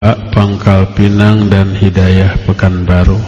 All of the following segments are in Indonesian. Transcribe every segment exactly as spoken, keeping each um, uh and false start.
Pangkal Pinang dan Hidayah Pekanbaru.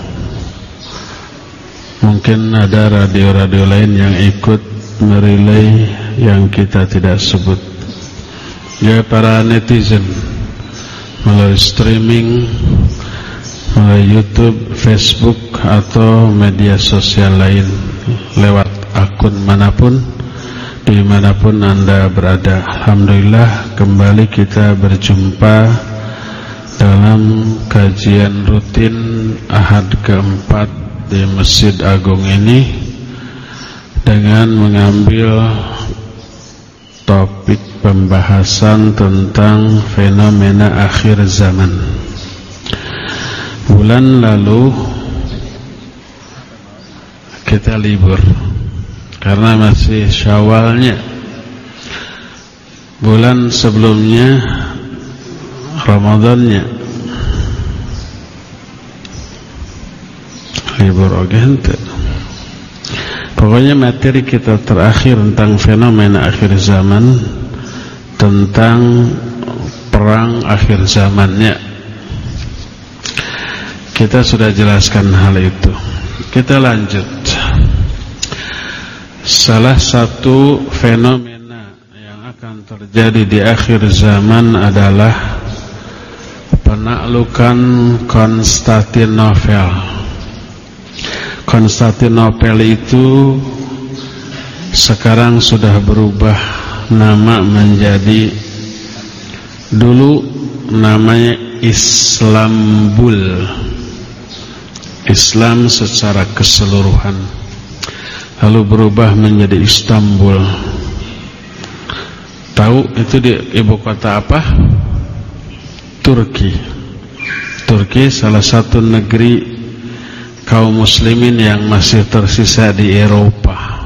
Mungkin ada radio-radio lain yang ikut merelay yang kita tidak sebut. Ya, para netizen melalui streaming, melalui YouTube, Facebook atau media sosial lain, lewat akun manapun, dimanapun Anda berada. Alhamdulillah, kembali kita berjumpa dalam kajian rutin Ahad keempat di Masjid Agung ini dengan mengambil topik pembahasan tentang fenomena akhir zaman. Bulan lalu kita libur karena masih Syawalnya. Bulan sebelumnya Ramadannya libur oge henteu. Pokoknya materi kita terakhir tentang fenomena akhir zaman, tentang perang akhir zamannya. Kita sudah jelaskan hal itu. Kita lanjut. Salah satu fenomena yang akan terjadi di akhir zaman adalah penaklukan Konstantinopel. Konstantinopel itu sekarang sudah berubah nama menjadi, dulu namanya Islambul, Islam secara keseluruhan, lalu berubah menjadi Istanbul. Tahu itu di ibu kota apa? Turki. Turki salah satu negeri kaum muslimin yang masih tersisa di Eropa.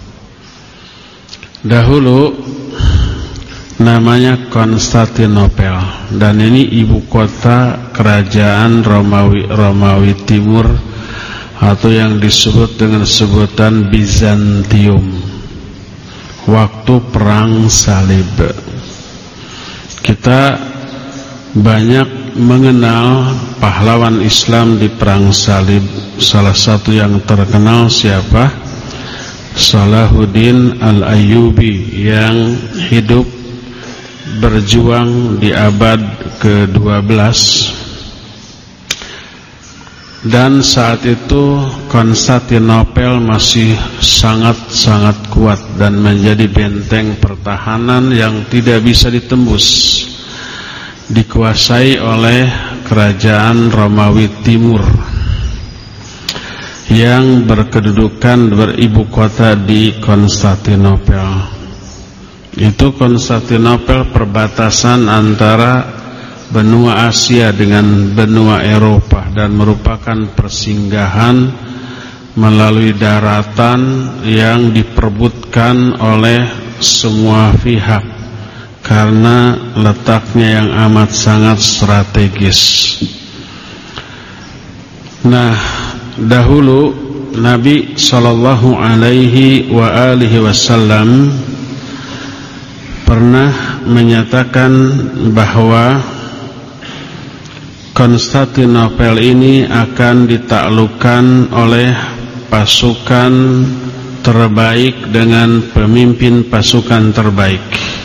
Dahulu namanya Konstantinopel, dan ini ibu kota kerajaan Romawi Romawi Timur atau yang disebut dengan sebutan Bizantium waktu perang salib. Kita banyak mengenal pahlawan Islam di perang salib. Salah satu yang terkenal siapa? Salahuddin Al-Ayyubi yang hidup berjuang di abad ke dua belas. Dan saat itu Konstantinopel masih sangat-sangat kuat dan menjadi benteng pertahanan yang tidak bisa ditembus, dikuasai oleh kerajaan Romawi Timur yang berkedudukan beribu kota di Konstantinopel. Itu Konstantinopel perbatasan antara benua Asia dengan benua Eropa dan merupakan persinggahan melalui daratan yang diperebutkan oleh semua pihak karena letaknya yang amat sangat strategis. Nah, dahulu Nabi sallallahu alaihi wa alihi wasallam pernah menyatakan bahwa Konstantinopel ini akan ditaklukkan oleh pasukan terbaik dengan pemimpin pasukan terbaik.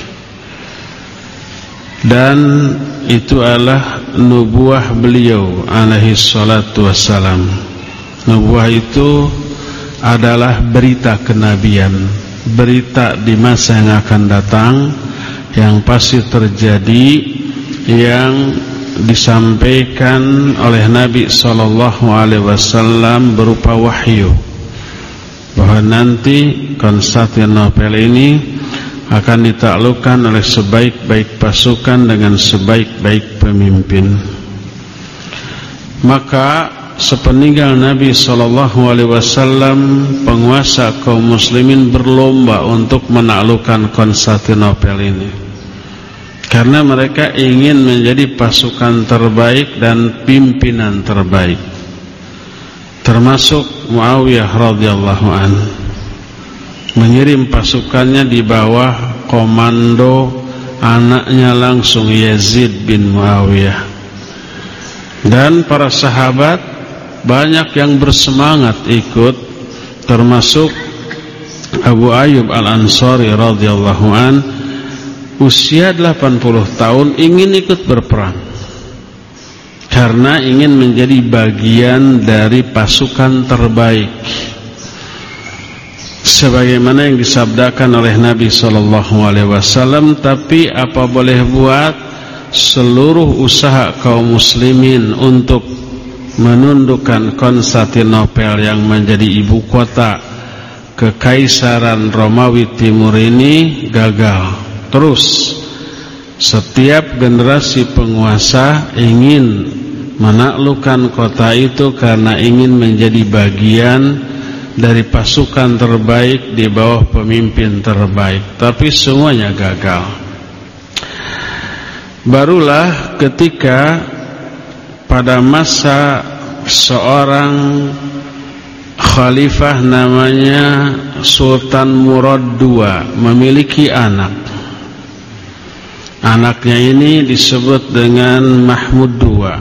Dan itu adalah nubuah beliau alaihi salatu wassalam. Nubuah itu adalah berita kenabian, berita di masa yang akan datang yang pasti terjadi, yang disampaikan oleh Nabi sallallahu alaihi wasallam berupa wahyu, bahwa nanti Konstantinopel ini akan ditaklukkan oleh sebaik-baik pasukan dengan sebaik-baik pemimpin. Maka sepeninggal Nabi sallallahu alaihi wasallam, penguasa kaum muslimin berlomba untuk menaklukkan Konstantinopel ini, karena mereka ingin menjadi pasukan terbaik dan pimpinan terbaik, termasuk Muawiyah radhiyallahu anhu mengirim pasukannya di bawah komando anaknya langsung, Yazid bin Muawiyah. Dan para sahabat banyak yang bersemangat ikut, termasuk Abu Ayyub Al-Ansari radhiyallahu an, usia delapan puluh tahun ingin ikut berperang karena ingin menjadi bagian dari pasukan terbaik, sebagaimana yang disabdakan oleh Nabi sallallahu alaihi wasallam. Tapi apa boleh buat, seluruh usaha kaum muslimin untuk menundukkan Konstantinopel yang menjadi ibu kota Kekaisaran Romawi Timur ini gagal. Terus setiap generasi penguasa ingin menaklukkan kota itu karena ingin menjadi bagian dari pasukan terbaik di bawah pemimpin terbaik, tapi semuanya gagal. Barulah ketika pada masa seorang khalifah namanya Sultan Murad kedua memiliki anak. Anaknya ini disebut dengan Mahmud kedua.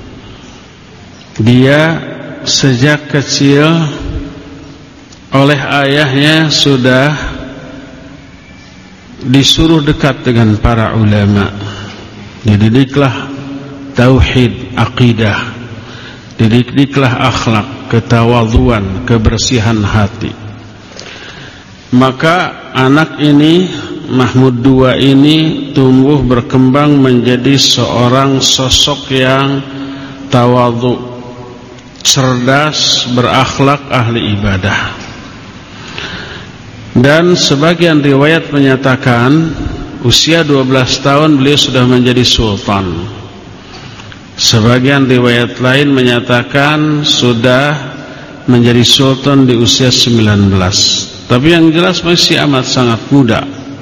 Dia sejak kecil oleh ayahnya sudah disuruh dekat dengan para ulama. Dididiklah tauhid, akidah, dididiklah akhlak, ketawadhuan, kebersihan hati. Maka anak ini, Mahmud kedua ini, tumbuh berkembang menjadi seorang sosok yang tawadhu, cerdas, berakhlak, ahli ibadah. Dan sebagian riwayat menyatakan usia dua belas tahun beliau sudah menjadi sultan. Sebagian riwayat lain menyatakan sudah menjadi sultan di usia sembilan belas. Tapi yang jelas masih amat sangat muda.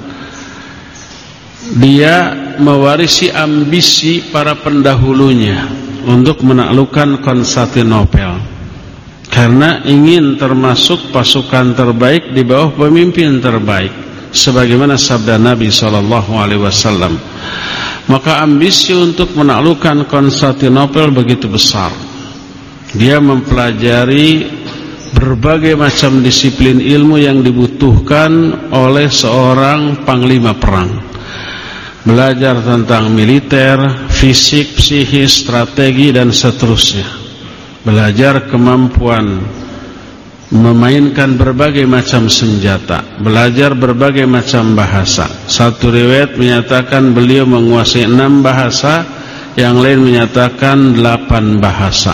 Dia mewarisi ambisi para pendahulunya untuk menaklukkan Konstantinopel, karena ingin termasuk pasukan terbaik di bawah pemimpin terbaik, sebagaimana sabda Nabi sallallahu alaihi wasallam. Maka ambisi untuk menaklukkan Konstantinopel begitu besar. Dia mempelajari berbagai macam disiplin ilmu yang dibutuhkan oleh seorang panglima perang. Belajar tentang militer, fisik, psikis, strategi, dan seterusnya. Belajar kemampuan memainkan berbagai macam senjata, belajar berbagai macam bahasa. Satu riwayat menyatakan beliau menguasai enam bahasa, yang lain menyatakan delapan bahasa.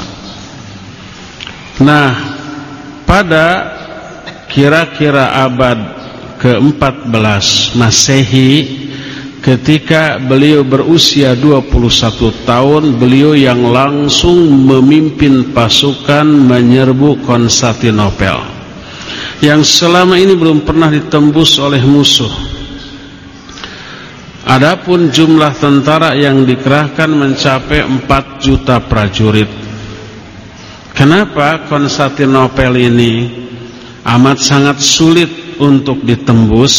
Nah, pada kira-kira abad keempat belas Masehi, ketika beliau berusia dua puluh satu tahun, beliau yang langsung memimpin pasukan menyerbu Konstantinopel yang selama ini belum pernah ditembus oleh musuh. Adapun jumlah tentara yang dikerahkan mencapai empat juta prajurit. Kenapa Konstantinopel ini amat sangat sulit untuk ditembus?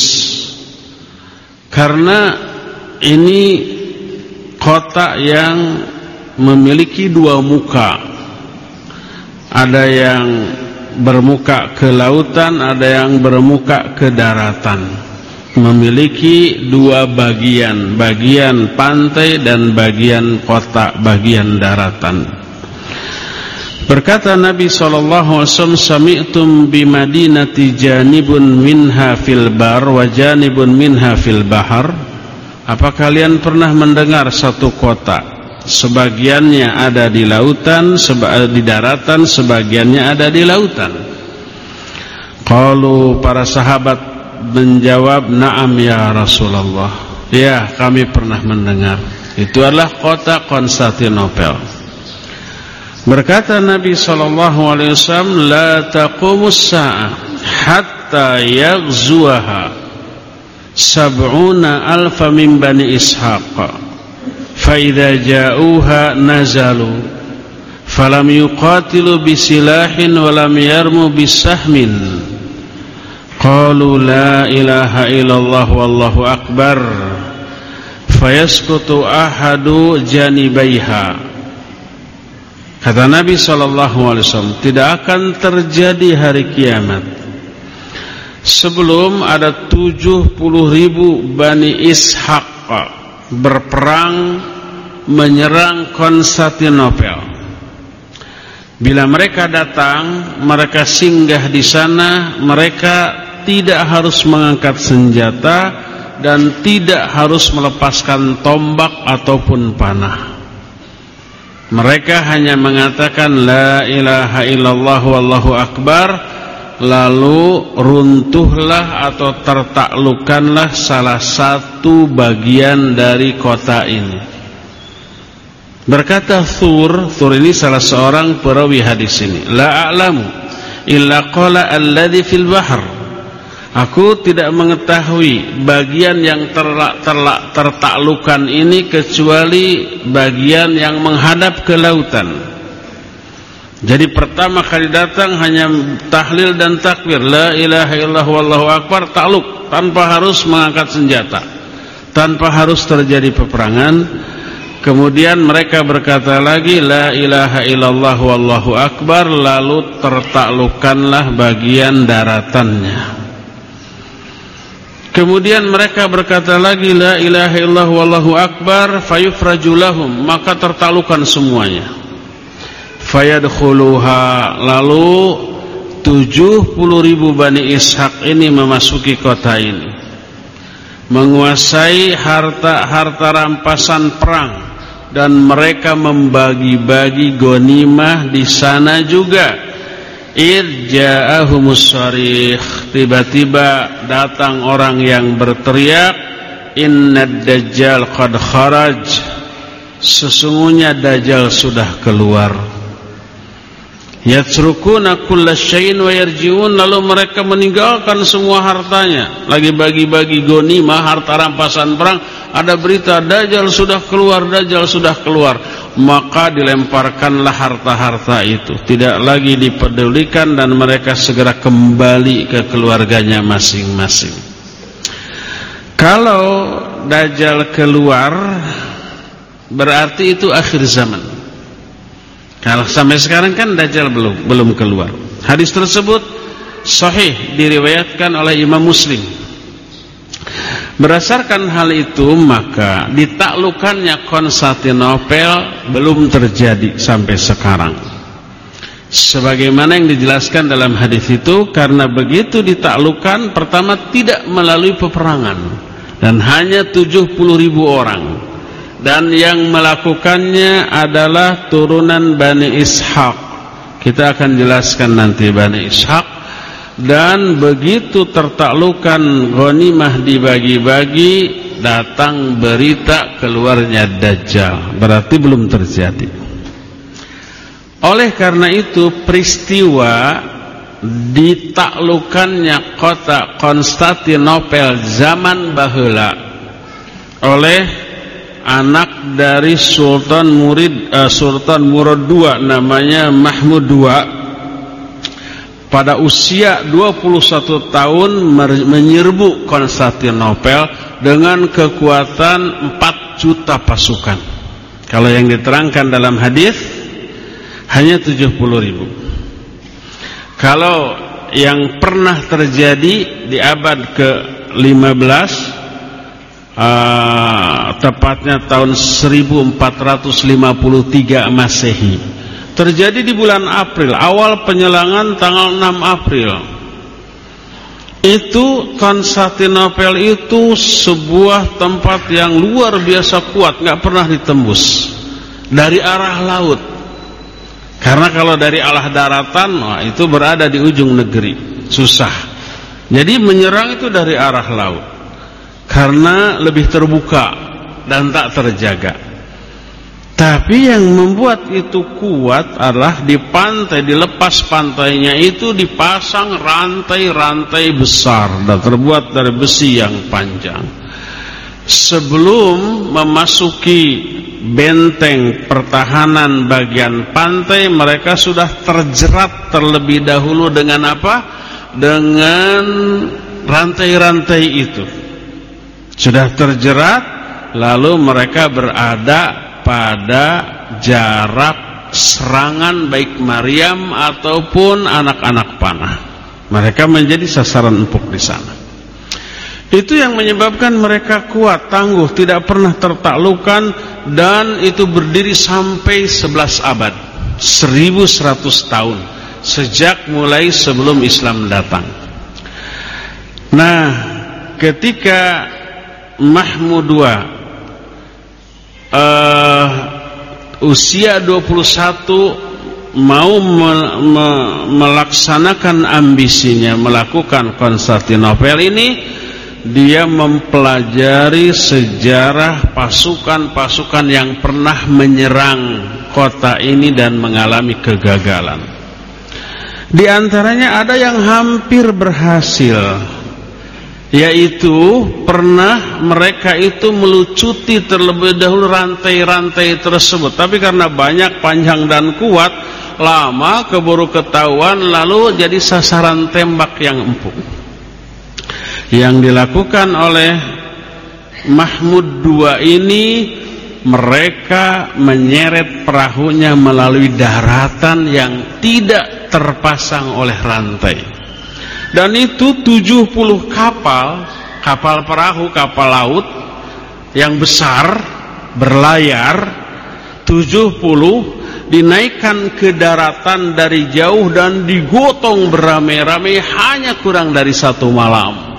Karena ini kota yang memiliki dua muka. Ada yang bermuka ke lautan, ada yang bermuka ke daratan. Memiliki dua bagian, bagian pantai dan bagian kota, bagian daratan. Berkata Nabi sallallahu alaihi wasallam, "Sami'tum bi Madinati janibun minha fil bar wa janibun minha fil bahar." Apa kalian pernah mendengar satu kota, sebagiannya ada di lautan, di daratan, sebagiannya ada di lautan? Qalu, para sahabat menjawab, "Na'am ya Rasulullah." Ya, kami pernah mendengar. Itu adalah kota Konstantinopel. Berkata Nabi sallallahu alaihi wasallam, "La taqumus sa'ah hatta yaghzuha sab'una alfa min bani Ishaq, fa idza ja'uha nazalu falam yuqatilu bisilahin wa lam yarmu bisahmin qalu la ilaha illallah wallahu akbar fayasqutu ahadu janibaiha Kata Nabi shallallahu alaihi wasallam, tidak akan terjadi hari kiamat sebelum ada tujuh puluh ribu Bani Ishaq berperang menyerang Konstantinopel. Bila mereka datang, mereka singgah di sana, mereka tidak harus mengangkat senjata dan tidak harus melepaskan tombak ataupun panah. Mereka hanya mengatakan la ilaha illallah wallahu akbar, lalu runtuhlah atau tertaklukkanlah salah satu bagian dari kota ini. Berkata Thur, Thur ini salah seorang perawi hadis ini, la a'lamu illa qala alladhi fil bahr. Aku tidak mengetahui bagian yang terlak, terlak, tertaklukkan ini kecuali bagian yang menghadap ke lautan. Jadi pertama kali datang hanya tahlil dan takbir, la ilaha illallah wallahu akbar, takluk tanpa harus mengangkat senjata, tanpa harus terjadi peperangan. Kemudian mereka berkata lagi la ilaha illallah wallahu akbar, lalu tertaklukkanlah bagian daratannya. Kemudian mereka berkata lagi la ilaha illallah wallahu akbar, fayufraju lahum, maka tertaklukkan semuanya. Fayadkhuluha, lalu tujuh puluh ribu Bani Ishaq ini memasuki kota ini, menguasai harta-harta rampasan perang, dan mereka membagi-bagi ghanimah di sana juga. Irja'ahumus syarikh, tiba-tiba datang orang yang berteriak, innad dajjal qad kharaj, sesungguhnya dajjal sudah keluar. Yatrukuna kulla syai'in wa yarji'un, lalu mereka meninggalkan semua hartanya, lagi bagi-bagi ghanimah, harta rampasan perang. Ada berita dajjal sudah keluar, dajjal sudah keluar, maka dilemparkanlah harta-harta itu, tidak lagi dipedulikan, dan mereka segera kembali ke keluarganya masing-masing. Kalau dajjal keluar, berarti itu akhir zaman. Kalau sampai sekarang kan dajjal belum belum keluar. Hadis tersebut sahih, diriwayatkan oleh Imam Muslim. Berdasarkan hal itu, maka ditaklukkannya Konstantinopel belum terjadi sampai sekarang. Sebagaimana yang dijelaskan dalam hadis itu, karena begitu ditaklukkan, pertama tidak melalui peperangan dan hanya tujuh puluh ribu orang, dan yang melakukannya adalah turunan Bani Ishaq. Kita akan jelaskan nanti Bani Ishaq. Dan begitu tertaklukkan ghanimah dibagi-bagi, datang berita keluarnya dajjal, berarti belum terjadi. Oleh karena itu, peristiwa ditaklukkannya kota Konstantinopel zaman baheula oleh anak dari Sultan Murid uh, Sultan Murad kedua, namanya Mahmud kedua, pada usia dua puluh satu tahun menyerbu Konstantinopel dengan kekuatan empat juta pasukan. Kalau yang diterangkan dalam hadis hanya tujuh puluh ribu. Kalau yang pernah terjadi di abad ke lima belas, uh, tepatnya tahun seribu empat ratus lima puluh tiga Masehi, terjadi di bulan April, awal penyelangan tanggal enam April. Itu Konstantinopel itu sebuah tempat yang luar biasa kuat, nggak pernah ditembus dari arah laut. Karena kalau dari arah daratan, wah, itu berada di ujung negeri, susah. Jadi menyerang itu dari arah laut, karena lebih terbuka dan tak terjaga. Tapi yang membuat itu kuat adalah di pantai, di lepas pantainya itu dipasang rantai-rantai besar dan terbuat dari besi yang panjang. Sebelum memasuki benteng pertahanan bagian pantai, mereka sudah terjerat terlebih dahulu dengan apa? Dengan rantai-rantai itu. Sudah terjerat, lalu mereka berada pada jarak serangan baik Maryam ataupun anak-anak panah. Mereka menjadi sasaran empuk di sana. Itu yang menyebabkan mereka kuat, tangguh, tidak pernah tertaklukkan, dan itu berdiri sampai sebelas abad, seribu seratus tahun, sejak mulai sebelum Islam datang. Nah, ketika Mahmud kedua uh, usia dua puluh satu mau me me melaksanakan ambisinya melakukan Konstantinopel ini, dia mempelajari sejarah pasukan-pasukan yang pernah menyerang kota ini dan mengalami kegagalan. Di antaranya ada yang hampir berhasil, yaitu pernah mereka itu melucuti terlebih dahulu rantai-rantai tersebut, tapi karena banyak, panjang dan kuat, lama keburu ketahuan, lalu jadi sasaran tembak yang empuk. Yang dilakukan oleh Mahmud kedua ini, mereka menyeret perahunya melalui daratan yang tidak terpasang oleh rantai. Dan itu tujuh puluh kapal, kapal perahu, kapal laut yang besar, berlayar, tujuh puluh dinaikkan ke daratan dari jauh dan digotong beramai-ramai hanya kurang dari satu malam.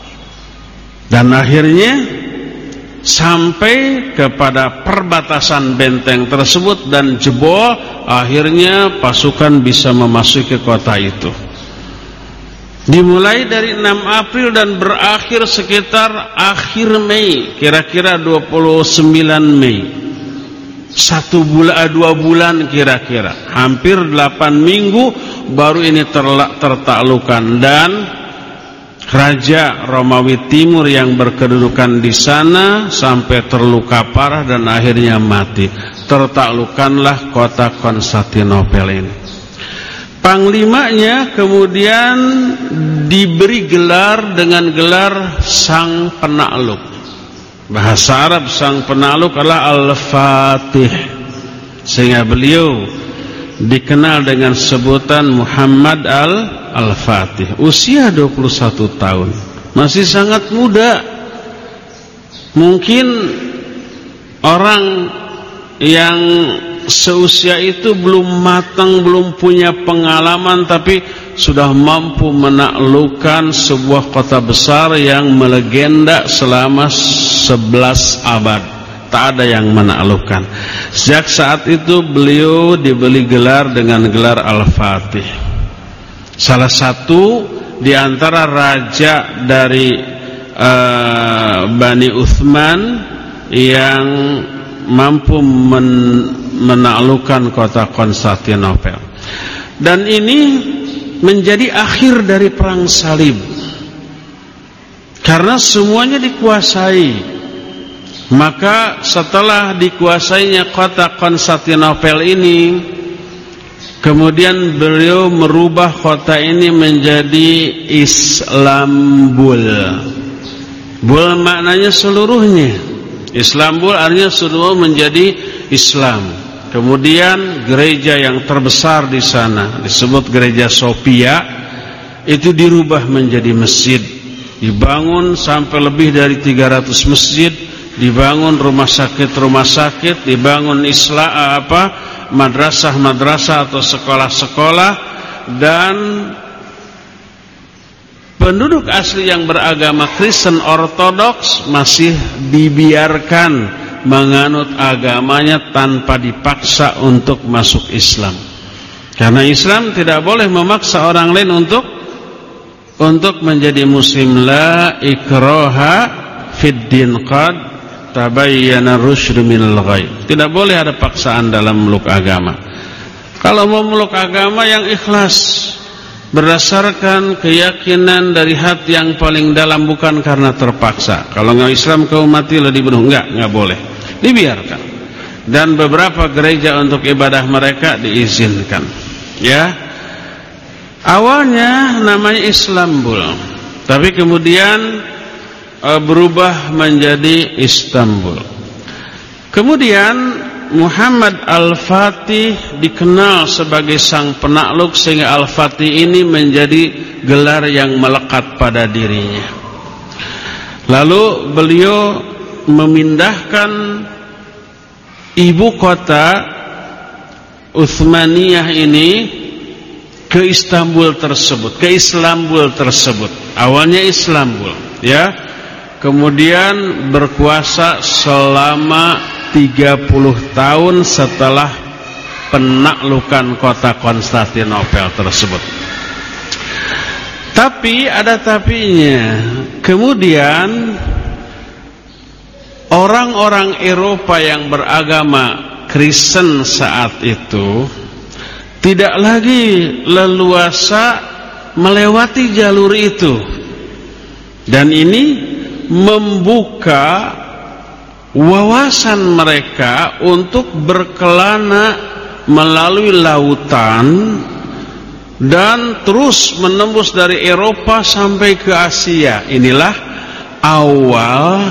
Dan akhirnya sampai kepada perbatasan benteng tersebut dan jebol, akhirnya pasukan bisa memasuki kota itu. Dimulai dari enam April dan berakhir sekitar akhir Mei, kira-kira dua puluh sembilan Mei. Satu bulan, dua bulan kira-kira, hampir delapan minggu baru ini tertaklukkan. Dan Raja Romawi Timur yang berkedudukan di sana sampai terluka parah dan akhirnya mati. Tertaklukkanlah kota Konstantinopel ini. Panglimanya kemudian diberi gelar dengan gelar Sang Penakluk. Bahasa Arab Sang Penakluk adalah Al-Fatih, sehingga beliau dikenal dengan sebutan Muhammad Al Al-Fatih. Usia dua puluh satu tahun, masih sangat muda. Mungkin orang yang seusia itu belum matang, belum punya pengalaman, tapi sudah mampu menaklukkan sebuah kota besar yang melegenda selama sebelas abad. Tak ada yang menaklukkan. Sejak saat itu beliau diberi gelar dengan gelar Al-Fatih. Salah satu di antara raja dari uh, Bani Uthman yang mampu men menaklukkan kota Konstantinopel. Dan ini menjadi akhir dari perang salib, karena semuanya dikuasai. Maka setelah dikuasainya kota Konstantinopel ini, kemudian beliau merubah kota ini menjadi Islambul. Bul maknanya seluruhnya. Islambul artinya seluruh menjadi Islam. Kemudian gereja yang terbesar di sana disebut Gereja Sofia, itu dirubah menjadi masjid. Dibangun sampai lebih dari tiga ratus masjid. Dibangun rumah sakit-rumah sakit, dibangun isla apa madrasah-madrasah atau sekolah-sekolah, dan penduduk asli yang beragama Kristen Ortodoks masih dibiarkan menganut agamanya tanpa dipaksa untuk masuk Islam. Karena Islam tidak boleh memaksa orang lain untuk untuk menjadi muslim. La ikraha fid din, qad tabayyana rusydu minal ghayy. Tidak boleh ada paksaan dalam meluk agama. Kalau mau meluk agama yang ikhlas, berdasarkan keyakinan dari hati yang paling dalam, bukan karena terpaksa. Kalau nggak Islam kau matilah dibunuh, enggak, nggak boleh, dibiarkan. Dan beberapa gereja untuk ibadah mereka diizinkan. Ya, awalnya namanya Islambul, tapi kemudian berubah menjadi Istanbul. Kemudian Muhammad Al-Fatih dikenal sebagai sang penakluk, sehingga Al-Fatih ini menjadi gelar yang melekat pada dirinya. Lalu beliau memindahkan ibu kota Utsmaniyah ini ke Istanbul tersebut, ke Istanbul tersebut. Awalnya Istanbul, ya. Kemudian berkuasa selama tiga puluh tahun setelah penaklukan kota Konstantinopel tersebut. Tapi ada tapinya. Kemudian orang-orang Eropa yang beragama Kristen saat itu tidak lagi leluasa melewati jalur itu, dan ini membuka wawasan mereka untuk berkelana melalui lautan dan terus menembus dari Eropa sampai ke Asia. Inilah awal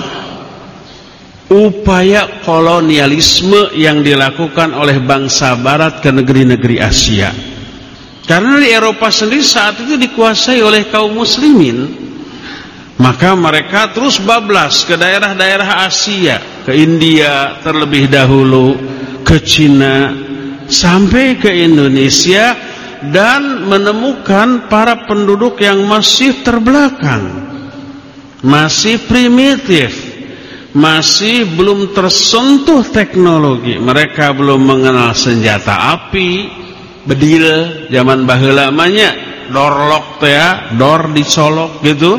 upaya kolonialisme yang dilakukan oleh bangsa barat ke negeri-negeri Asia. Karena di Eropa sendiri saat itu dikuasai oleh kaum muslimin, maka mereka terus bablas ke daerah-daerah Asia, ke India terlebih dahulu, ke Cina, sampai ke Indonesia, dan menemukan para penduduk yang masih terbelakang, masih primitif, masih belum tersentuh teknologi. Mereka belum mengenal senjata api, bedil zaman baheula namanya, dorlok teh ya, dor dicolok gitu.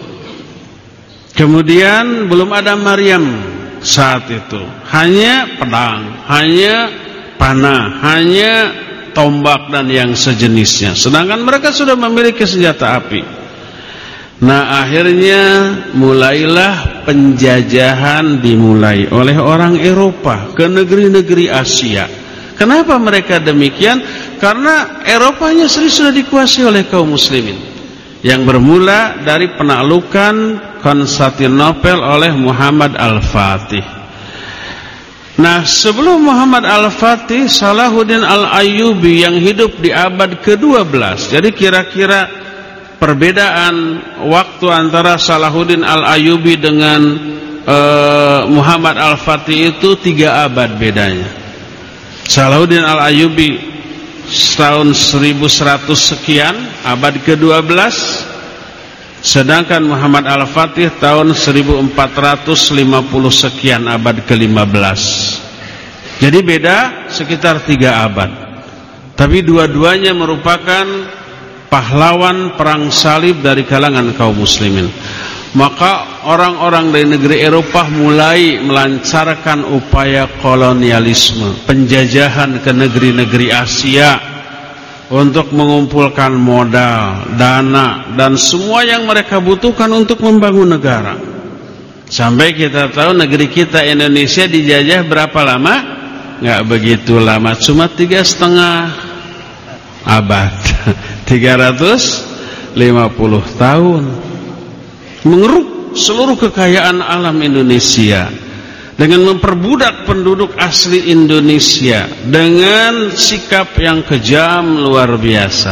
Kemudian belum ada Maryam saat itu, hanya pedang, hanya panah, hanya tombak dan yang sejenisnya. Sedangkan mereka sudah memiliki senjata api. Nah, akhirnya mulailah penjajahan dimulai oleh orang Eropa ke negeri-negeri Asia. Kenapa mereka demikian? Karena Eropanya sendiri sudah dikuasai oleh kaum muslimin, yang bermula dari penaklukan Konstantinopel oleh Muhammad Al-Fatih. Nah, sebelum Muhammad Al-Fatih, Salahuddin Al-Ayyubi yang hidup di abad kedua belas. Jadi kira-kira perbedaan waktu antara Salahuddin Al-Ayyubi dengan uh, Muhammad Al-Fatih itu tiga abad bedanya. Salahuddin Al-Ayyubi tahun seribu seratus sekian, abad kedua belas, sedangkan Muhammad Al-Fatih tahun seribu empat ratus lima puluh sekian, abad ke lima belas. Jadi beda sekitar tiga abad. Tapi dua-duanya merupakan pahlawan perang salib dari kalangan kaum muslimin. Maka orang-orang dari negeri Eropa mulai melancarkan upaya kolonialisme, penjajahan ke negeri-negeri Asia untuk mengumpulkan modal, dana, dan semua yang mereka butuhkan untuk membangun negara. Sampai kita tahu negeri kita Indonesia dijajah berapa lama? Nggak begitu lama, cuma tiga setengah abad. tiga ratus lima puluh tahun mengeruk seluruh kekayaan alam Indonesia dengan memperbudak penduduk asli Indonesia dengan sikap yang kejam luar biasa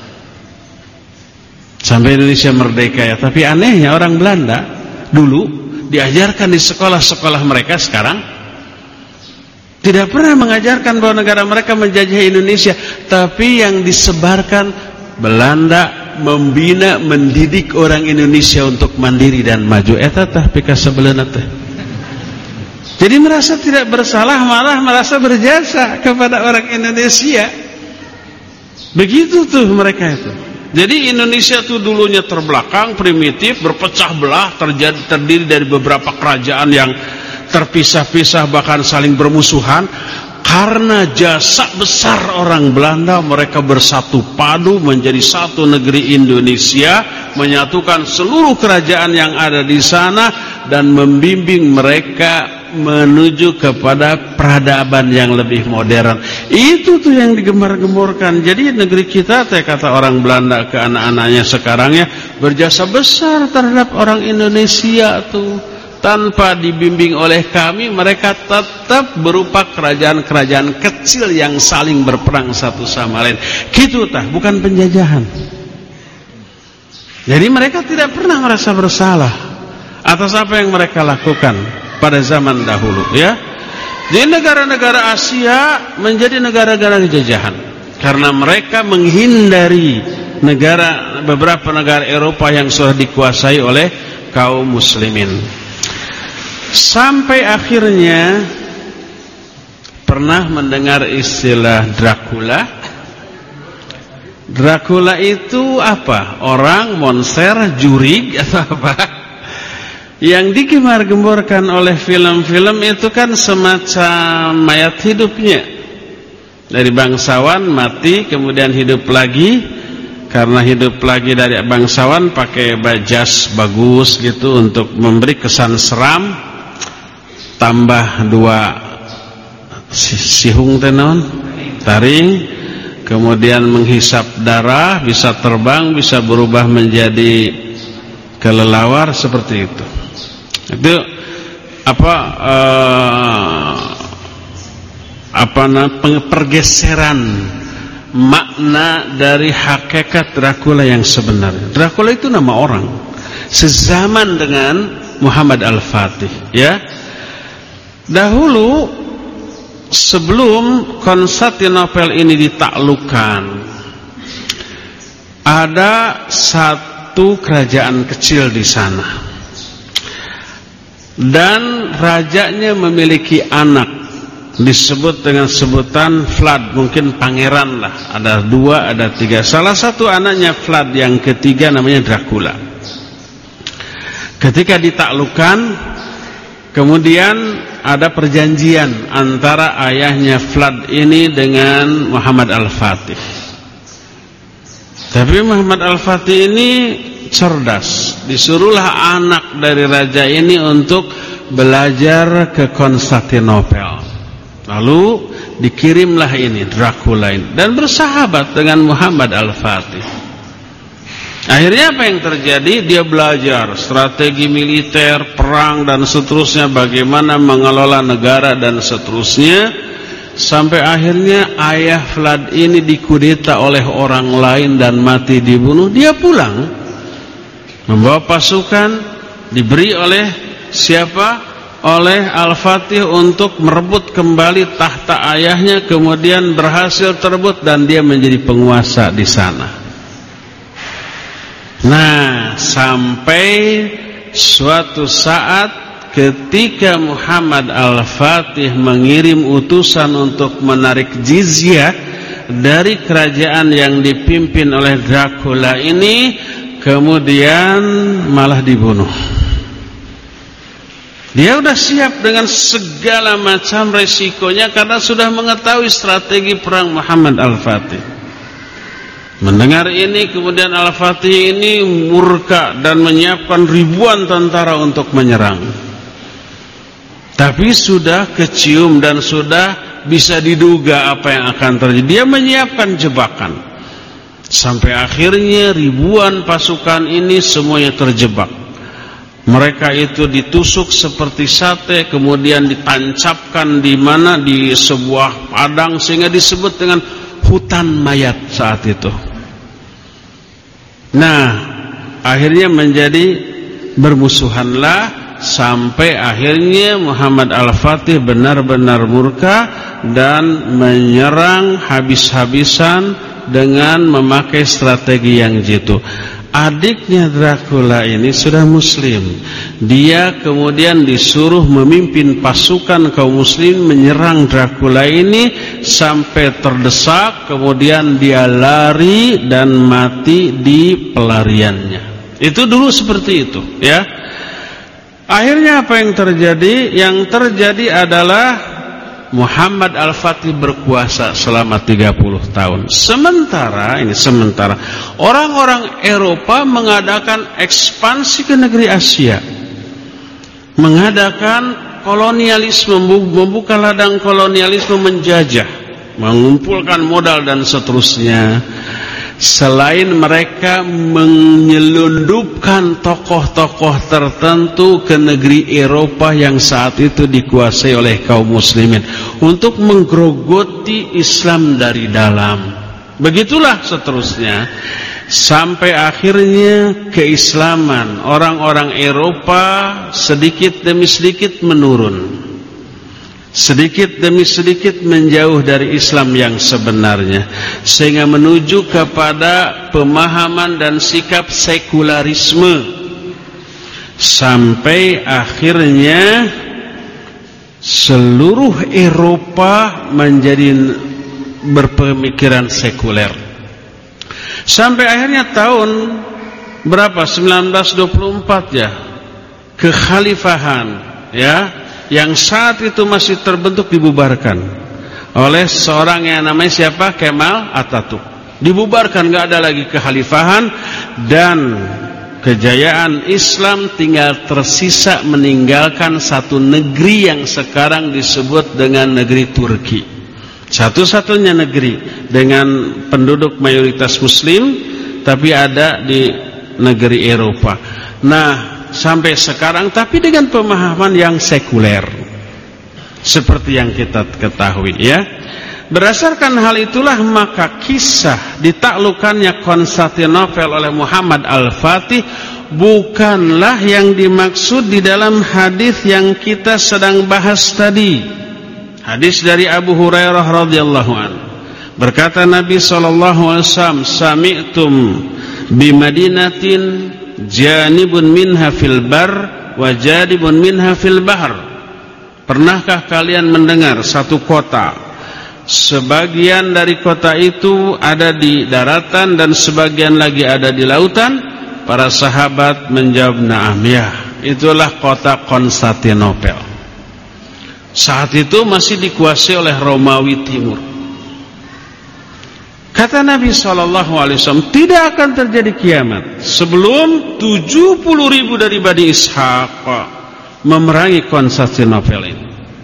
sampai Indonesia merdeka ya. Tapi anehnya orang Belanda dulu diajarkan di sekolah-sekolah mereka, sekarang tidak pernah mengajarkan bahwa negara mereka menjajah Indonesia, tapi yang disebarkan Belanda membina, mendidik orang Indonesia untuk mandiri dan maju. Eta tah pika sebelana teh. Jadi merasa tidak bersalah, malah merasa berjasa kepada orang Indonesia. Begitu tuh mereka itu. Jadi Indonesia tuh dulunya terbelakang, primitif, berpecah belah, terjadi terdiri dari beberapa kerajaan yang terpisah-pisah, bahkan saling bermusuhan. Karena jasa besar orang Belanda, mereka bersatu padu menjadi satu negeri Indonesia, menyatukan seluruh kerajaan yang ada di sana dan membimbing mereka menuju kepada peradaban yang lebih modern. Itu tuh yang digemar-gemborkan. Jadi negeri kita, teh kata orang Belanda ke anak-anaknya sekarang ya, berjasa besar terhadap orang Indonesia tuh. tanpa dibimbing oleh kami, mereka tetap berupa kerajaan-kerajaan kecil yang saling berperang satu sama lain. Gitu tah, bukan penjajahan. Jadi mereka tidak pernah merasa bersalah atas apa yang mereka lakukan pada zaman dahulu, ya. Jadi negara-negara Asia menjadi negara-negara jajahan karena mereka menghindari negara beberapa negara Eropa yang sudah dikuasai oleh kaum muslimin. Sampai akhirnya pernah mendengar istilah Dracula. Dracula itu apa? Orang, monster, jurig atau apa? Yang digemar-gemborkan oleh film-film itu kan semacam mayat hidupnya. Dari bangsawan mati kemudian hidup lagi. Karena hidup lagi dari bangsawan pakai jas bagus gitu untuk memberi kesan seram. Tambah dua sihung tenon, taring. Kemudian menghisap darah, bisa terbang, bisa berubah menjadi kelelawar seperti itu. Itu apa uh, apa namanya pergeseran makna dari hakikat Dracula yang sebenarnya. Dracula itu nama orang sezaman dengan Muhammad Al-Fatih, ya. Dahulu sebelum Konstantinopel ini ditaklukkan, ada satu kerajaan kecil di sana. Dan rajanya memiliki anak disebut dengan sebutan Vlad, mungkin pangeran lah. Ada dua, ada tiga. Salah satu anaknya Vlad, yang ketiga namanya Dracula. Ketika ditaklukkan, kemudian ada perjanjian antara ayahnya Vlad ini dengan Muhammad Al-Fatih. Tapi Muhammad Al-Fatih ini cerdas. Disuruhlah anak dari raja ini untuk belajar ke Konstantinopel. Lalu dikirimlah ini Dracula ini dan bersahabat dengan Muhammad Al-Fatih. Akhirnya apa yang terjadi? Dia belajar strategi militer, perang dan seterusnya, bagaimana mengelola negara dan seterusnya. Sampai akhirnya ayah Vlad ini dikudeta oleh orang lain dan mati dibunuh. Dia pulang membawa pasukan, diberi oleh siapa? Oleh Al-Fatih untuk merebut kembali tahta ayahnya. Kemudian berhasil terebut dan dia menjadi penguasa di sana. Nah, sampai suatu saat ketika Muhammad Al-Fatih mengirim utusan untuk menarik jizyah dari kerajaan yang dipimpin oleh Dracula ini, kemudian malah dibunuh. Dia sudah siap dengan segala macam resikonya karena sudah mengetahui strategi perang Muhammad Al-Fatih. Mendengar ini, kemudian Al-Fatih ini murka dan menyiapkan ribuan tentara untuk menyerang. Tapi sudah kecium dan sudah bisa diduga apa yang akan terjadi. Dia menyiapkan jebakan. Sampai akhirnya ribuan pasukan ini semuanya terjebak. Mereka itu ditusuk seperti sate, kemudian ditancapkan di mana, di sebuah padang, sehingga disebut dengan hutan mayat saat itu. Nah, akhirnya menjadi bermusuhanlah sampai akhirnya Muhammad Al-Fatih benar-benar murka dan menyerang habis-habisan dengan memakai strategi yang jitu. Adiknya Dracula ini sudah muslim. Dia kemudian disuruh memimpin pasukan kaum muslim menyerang Dracula ini sampai terdesak, kemudian dia lari dan mati di pelariannya. Itu dulu seperti itu, ya. Akhirnya apa yang terjadi? Yang terjadi adalah Muhammad Al-Fatih berkuasa selama tiga puluh tahun. Sementara ini sementara orang-orang Eropa mengadakan ekspansi ke negeri Asia, mengadakan kolonialisme, membuka ladang kolonialisme, menjajah, mengumpulkan modal dan seterusnya. selain mereka menyelundupkan tokoh-tokoh tertentu ke negeri Eropa yang saat itu dikuasai oleh kaum muslimin untuk menggerogoti Islam dari dalam. Begitulah seterusnya sampai akhirnya keislaman orang-orang Eropa sedikit demi sedikit menurun, sedikit demi sedikit menjauh dari Islam yang sebenarnya, sehingga menuju kepada pemahaman dan sikap sekularisme, sampai akhirnya seluruh Eropa menjadi berpemikiran sekuler. Sampai akhirnya tahun berapa? sembilan belas dua puluh empat ya, kekhalifahan ya, yang saat itu masih terbentuk dibubarkan oleh seorang yang namanya siapa? Kemal Atatürk. Dibubarkan, gak ada lagi kekhalifahan, dan kejayaan Islam tinggal tersisa meninggalkan satu negeri yang sekarang disebut dengan negeri Turki. Satu-satunya negeri dengan penduduk mayoritas muslim tapi ada di negeri Eropa. Nah, sampai sekarang tapi dengan pemahaman yang sekuler seperti yang kita ketahui ya. Berdasarkan hal itulah maka kisah ditaklukkannya Konstantinopel oleh Muhammad Al-Fatih bukanlah yang dimaksud di dalam hadis yang kita sedang bahas tadi. Hadis dari Abu Hurairah radhiyallahu anhu, berkata Nabi sallallahu alaihi wasallam, "Sami'tum bi Madinatin janibun minha fil bar wa janibun minha fil bahr." Pernahkah kalian mendengar satu kota, sebagian dari kota itu ada di daratan dan sebagian lagi ada di lautan? Para sahabat menjawab, "Na'am ya." Itulah kota Konstantinopel. Saat itu masih dikuasai oleh Romawi Timur. Kata Nabi shallallahu alaihi wasallam, tidak akan terjadi kiamat sebelum tujuh puluh ribu dari Bani Ishaq memerangi Konstantinopel ini.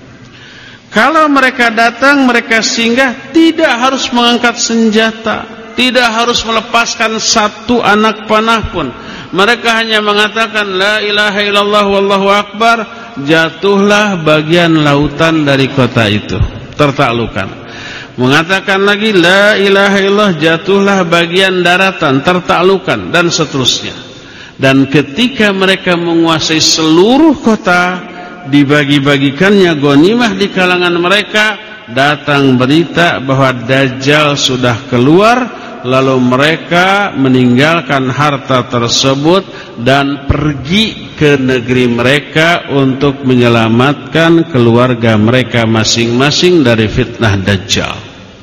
Kalau mereka datang, mereka singgah, tidak harus mengangkat senjata, tidak harus melepaskan satu anak panah pun. Mereka hanya mengatakan la ilaha illallah wallahu akbar, jatuhlah bagian lautan dari kota itu, tertaklukkan. Mengatakan lagi la ilaha illallah, jatuhlah bagian daratan, tertaklukkan, dan seterusnya. Dan ketika mereka menguasai seluruh kota, dibagi-bagikannya ghanimah di kalangan mereka, datang berita bahwa Dajjal sudah keluar. Lalu mereka meninggalkan harta tersebut dan pergi ke negeri mereka untuk menyelamatkan keluarga mereka masing-masing dari fitnah Dajjal.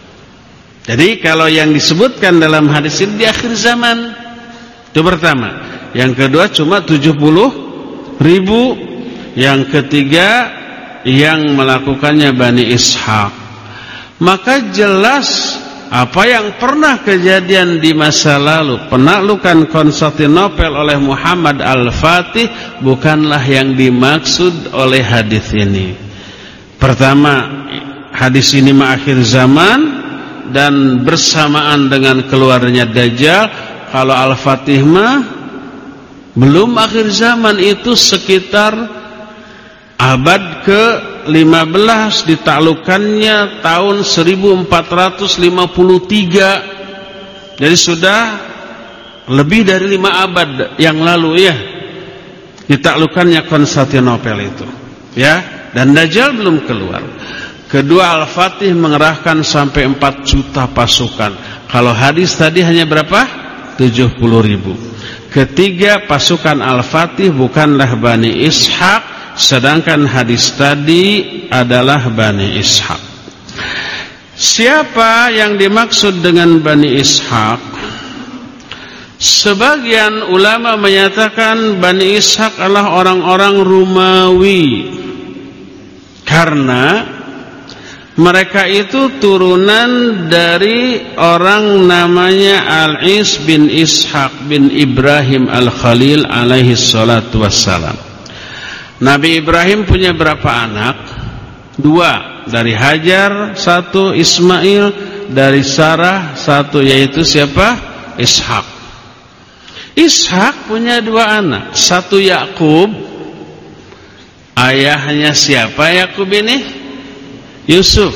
Jadi kalau yang disebutkan dalam hadis ini di akhir zaman, itu pertama. Yang kedua cuma tujuh puluh ribu. Yang ketiga yang melakukannya Bani Ishaq. Maka jelas apa yang pernah kejadian di masa lalu, penaklukan Konstantinopel oleh Muhammad Al-Fatih, bukanlah yang dimaksud oleh hadis ini. Pertama, hadis ini akhir zaman dan bersamaan dengan keluarnya Dajjal. Kalau Al-Fatih mah belum akhir zaman, itu sekitar abad ke lima belas, ditaklukkannya tahun seribu empat ratus lima puluh tiga. Jadi sudah lebih dari lima abad yang lalu ya, ditaklukkannya Konstantinopel itu ya, dan Dajjal belum keluar. Kedua, Al-Fatih mengerahkan sampai empat juta pasukan. Kalau hadis tadi hanya berapa? tujuh puluh ribu. Ketiga, pasukan Al-Fatih bukanlah Bani Ishaq, sedangkan hadis tadi adalah Bani Ishaq. Siapa yang dimaksud dengan Bani Ishaq? Sebagian ulama menyatakan Bani Ishaq adalah orang-orang Romawi, karena mereka itu turunan dari orang namanya Al-Is bin Ishaq bin Ibrahim Al-Khalil alaihi salatu wassalam. Nabi Ibrahim punya berapa anak? Dua. Dari Hajar satu, Ismail. Dari Sarah satu, yaitu siapa? Ishak. Ishak punya dua anak, satu Yakub. Ayahnya siapa Yakub ini? Yusuf.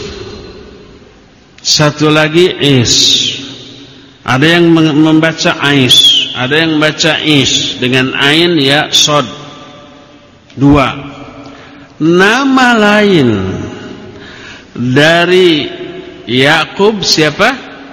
Satu lagi Is. Ada yang membaca Ais, ada yang membaca Is dengan ain ya sod. Dua. Nama lain dari Yakub siapa?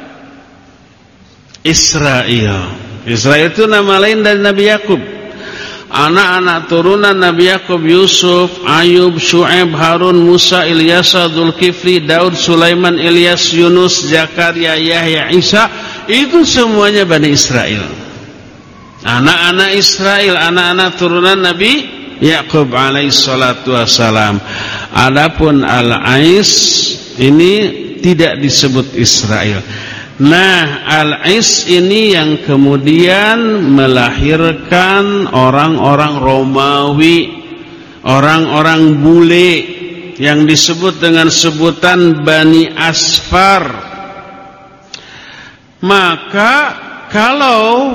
Israel. Israel itu nama lain dari Nabi Yakub. Anak-anak turunan Nabi Yakub, Yusuf, Ayub, Syu'aib, Harun, Musa, Ilyasa, Dzulkifli, Daud, Sulaiman, Ilyas, Yunus, Zakaria, Yahya, Isa, itu semuanya Bani Israel. Anak-anak Israel, anak-anak turunan Nabi Yakub alaihi salatu wassalam. Adapun Al-Ais ini tidak disebut Israel. Nah, Al-Is ini yang kemudian melahirkan orang-orang Romawi, orang-orang bule yang disebut dengan sebutan Bani Asfar. Maka kalau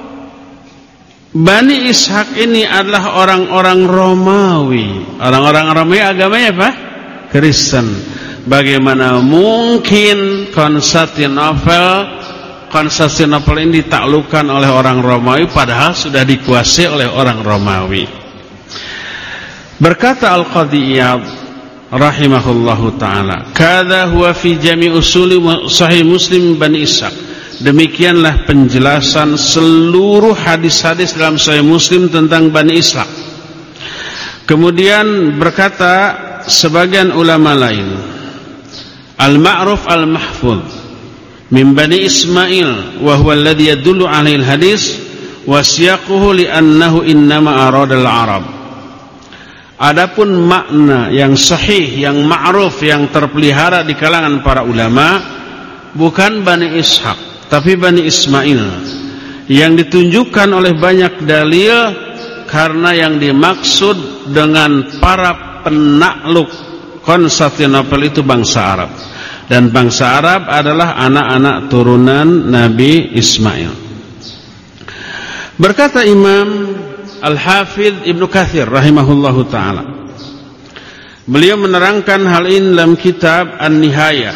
Bani Ishak ini adalah orang-orang Romawi, orang-orang Romawi agamanya apa? Kristen. Bagaimana mungkin Konstantinopel Konstantinopel ini ditaklukkan oleh orang Romawi padahal sudah dikuasai oleh orang Romawi. Berkata Al-Qadhi Iyad rahimahullahu ta'ala, kadza huwa fi jami' usuli sahih Muslim Bani Ishaq. Demikianlah penjelasan seluruh hadis-hadis dalam Sahih Muslim tentang Bani Ishaq. Kemudian berkata sebagian ulama lain, Al-Ma'ruf Al-Mahfuz min Bani Ismail wa huwa alladhi yadullu 'alaihi al-hadis wa siyaquhu li'annahu innama arada al-Arab. Adapun makna yang sahih, yang ma'ruf, yang terpelihara di kalangan para ulama bukan Bani Ishaq, tapi Bani Ismail, yang ditunjukkan oleh banyak dalil karena yang dimaksud dengan para penakluk Konstantinopel itu bangsa Arab. Dan bangsa Arab adalah anak-anak turunan Nabi Ismail. Berkata Imam Al-Hafidh Ibnu Katsir rahimahullahu ta'ala, beliau menerangkan hal ini dalam kitab An-Nihayah.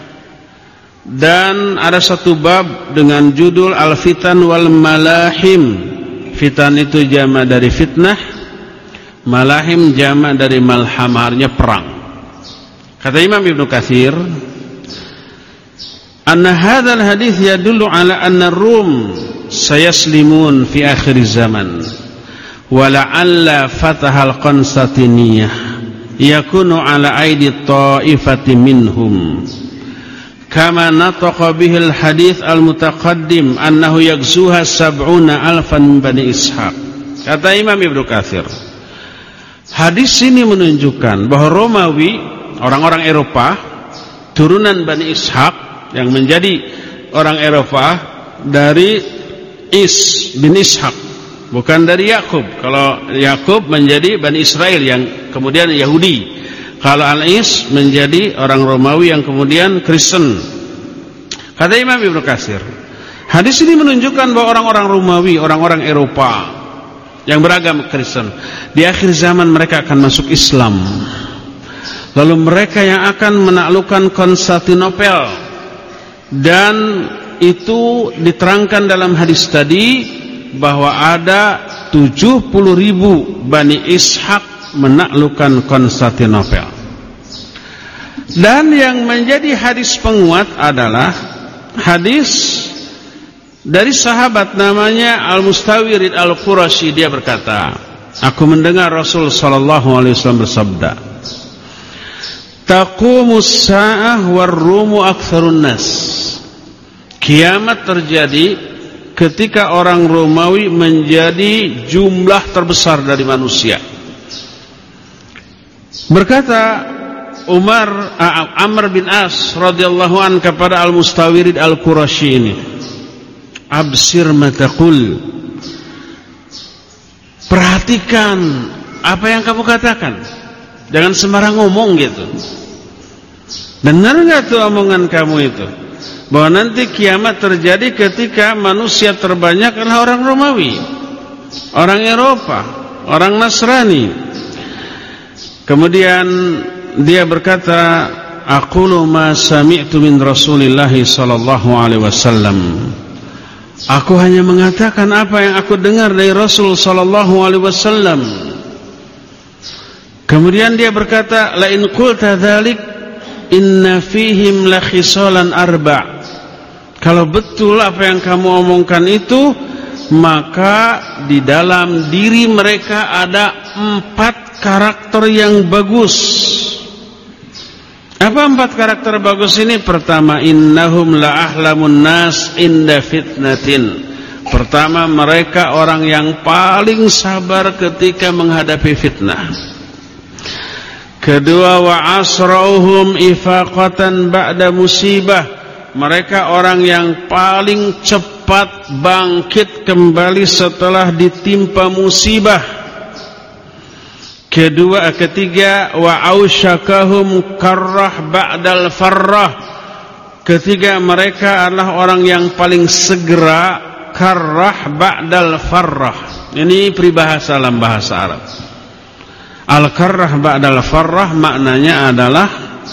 Dan ada satu bab dengan judul Al-Fitan wal Malahim. Fitan itu jama' dari fitnah, malahim jama' dari malhamah, artinya perang. Kata Imam Ibnu Katsir, anna hadzal hadits yadullu ala anna ar-Rum sayaslimun fi akhir zaman wa la'alla fataha al-Konstantiniyah yakunu ala aidi ta'ifati minhum kama nataqa bihi al-hadits al-mutaqaddim annahu yakzuha sab'una alfan min Bani Ishaq. Kata Imam Ibnu Katsir, hadis ini menunjukkan bahwa Romawi, orang-orang Eropa turunan Bani Ishaq, yang menjadi orang Eropa dari Is bin Ishaq, bukan dari Yakub. Kalau Yakub menjadi Bani Israel yang kemudian Yahudi, kalau Al-Is menjadi orang Romawi yang kemudian Kristen. Kata Imam Ibnu Katsir, hadis ini menunjukkan bahwa orang-orang Romawi, orang-orang Eropa yang beragama Kristen, di akhir zaman mereka akan masuk Islam. Lalu mereka yang akan menaklukkan Konstantinopel. Dan itu diterangkan dalam hadis tadi bahwa ada tujuh puluh ribu Bani Ishaq menaklukkan Konstantinopel. Dan yang menjadi hadis penguat adalah hadis dari sahabat namanya Al-Mustawirid Al-Qurashi. Dia berkata, aku mendengar Rasul sallallahu alaihi wasallam bersabda, taqumus sa'ah war-rumu aktsarun nas. Kiamat terjadi ketika orang Romawi menjadi jumlah terbesar dari manusia. Berkata Umar Amr bin As radhiyallahu an kepada Al-Mustawirid Al-Qurashi ini, absir mataqul, perhatikan apa yang kamu katakan, jangan sembarang ngomong gitu. Benar nggak tuh omongan kamu itu? bahwa nanti kiamat terjadi ketika manusia terbanyak adalah orang Romawi, orang Eropa, orang Nasrani. Kemudian dia berkata, aqulu ma sami'tu min Rasulillah sallallahu alaihi wasallam. Aku hanya mengatakan apa yang aku dengar dari Rasul sallallahu alaihi wasallam. Kemudian dia berkata, la in qulta dzalik inna fihim la khisalan arba'. Kalau betul apa yang kamu omongkan itu, maka di dalam diri mereka ada empat karakter yang bagus. Apa empat karakter bagus ini? Pertama, innahum la ahlamun nas inda fitnatin. Pertama, mereka orang yang paling sabar ketika menghadapi fitnah. Kedua, wa asra'uhum ifaqatan ba'da musibah. Mereka orang yang paling cepat bangkit kembali setelah ditimpa musibah. Kedua, ketiga, wa ausyakahum karrah ba'dal farrah. Ketiga, mereka adalah orang yang paling segera karrah ba'dal farrah. Ini peribahasa dalam bahasa Arab. Al-karrah ba'dal farrah maknanya adalah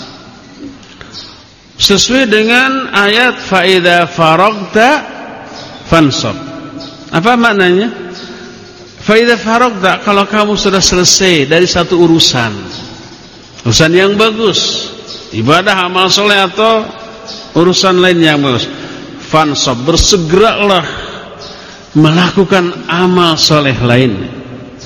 sesuai dengan ayat fa idza faragta fansab. Apa maknanya? Fa idza faragta, kalau kamu sudah selesai dari satu urusan, urusan yang bagus, ibadah, amal soleh atau urusan lain yang bagus, fansab, bersegeralah melakukan amal soleh lain.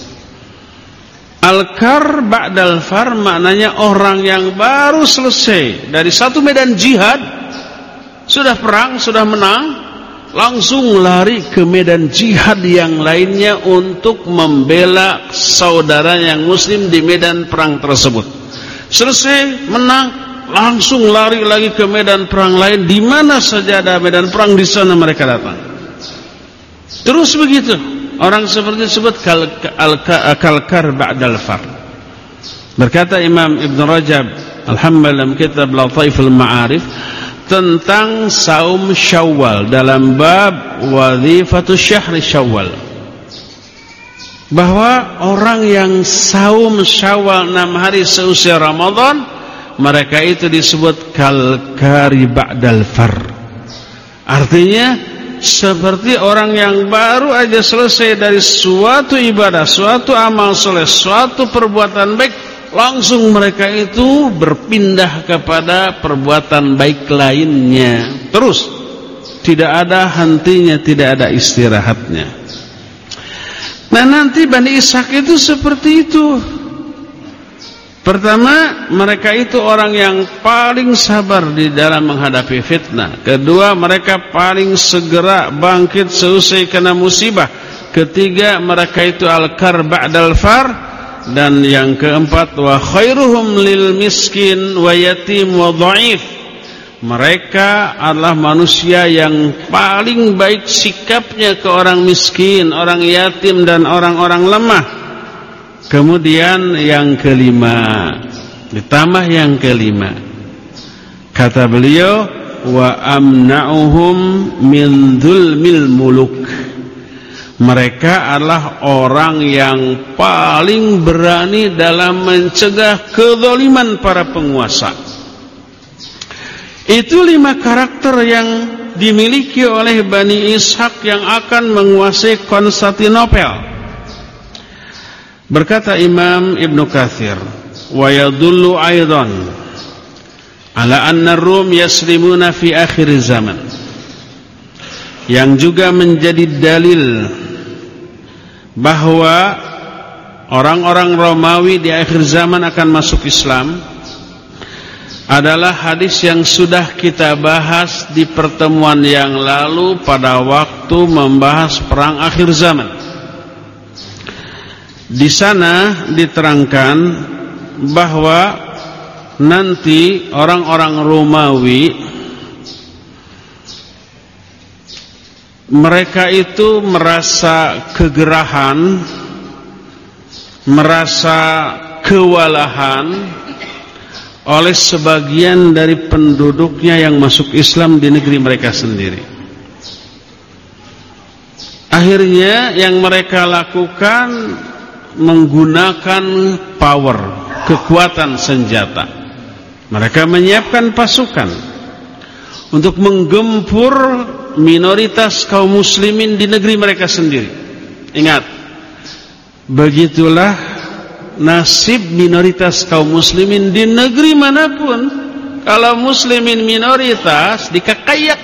Al-kar ba'dal far maknanya orang yang baru selesai dari satu medan jihad, sudah perang, sudah menang, langsung lari ke medan jihad yang lainnya untuk membela saudara yang muslim di medan perang tersebut. Selesai menang, langsung lari lagi ke medan perang lain. Di mana saja ada medan perang, di sana mereka datang. Terus begitu. Orang seperti disebut kal-kar ba'dal far. Berkata Imam Ibn Rajab Al-Hambali dalam kitab Lataiful Ma'arif tentang saum Syawal dalam bab wadhifatus syahri Syawal, bahwa orang yang saum Syawal enam hari seusai Ramadan, mereka itu disebut kal-kari ba'dal far. Artinya seperti orang yang baru aja selesai dari suatu ibadah, suatu amal soleh, suatu perbuatan baik, langsung mereka itu berpindah kepada perbuatan baik lainnya. Terus, tidak ada hentinya, tidak ada istirahatnya. Nah, nanti Bani Ishaq itu seperti itu. Pertama, mereka itu orang yang paling sabar di dalam menghadapi fitnah. Kedua, mereka paling segera bangkit seusai kena musibah. Ketiga, mereka itu al-kar ba'dal far. Dan yang keempat, wa khairuhum lil miskin wa yatim wa dha'if. Mereka adalah manusia yang paling baik sikapnya ke orang miskin, orang yatim dan orang-orang lemah. Kemudian yang kelima, ditambah yang kelima, kata beliau, wa amna'uhum min dzulmil muluk. Mereka adalah orang yang paling berani dalam mencegah kezaliman para penguasa. Itu lima karakter yang dimiliki oleh Bani Ishaq yang akan menguasai Konstantinopel. Berkata Imam Ibn Katsir, wa yadullu aidan ala anna ar-Rum yaslimuna fi akhir zaman. Yang juga menjadi dalil bahwa orang-orang Romawi di akhir zaman akan masuk Islam adalah hadis yang sudah kita bahas di pertemuan yang lalu pada waktu membahas perang akhir zaman. Di sana diterangkan bahwa nanti orang-orang Romawi mereka itu merasa kegerahan, merasa kewalahan oleh sebagian dari penduduknya yang masuk Islam di negeri mereka sendiri. Akhirnya yang mereka lakukan menggunakan power, kekuatan senjata. Mereka menyiapkan pasukan untuk menggempur minoritas kaum muslimin di negeri mereka sendiri. Ingat, begitulah nasib minoritas kaum muslimin di negeri manapun. Kalau muslimin minoritas dikekayak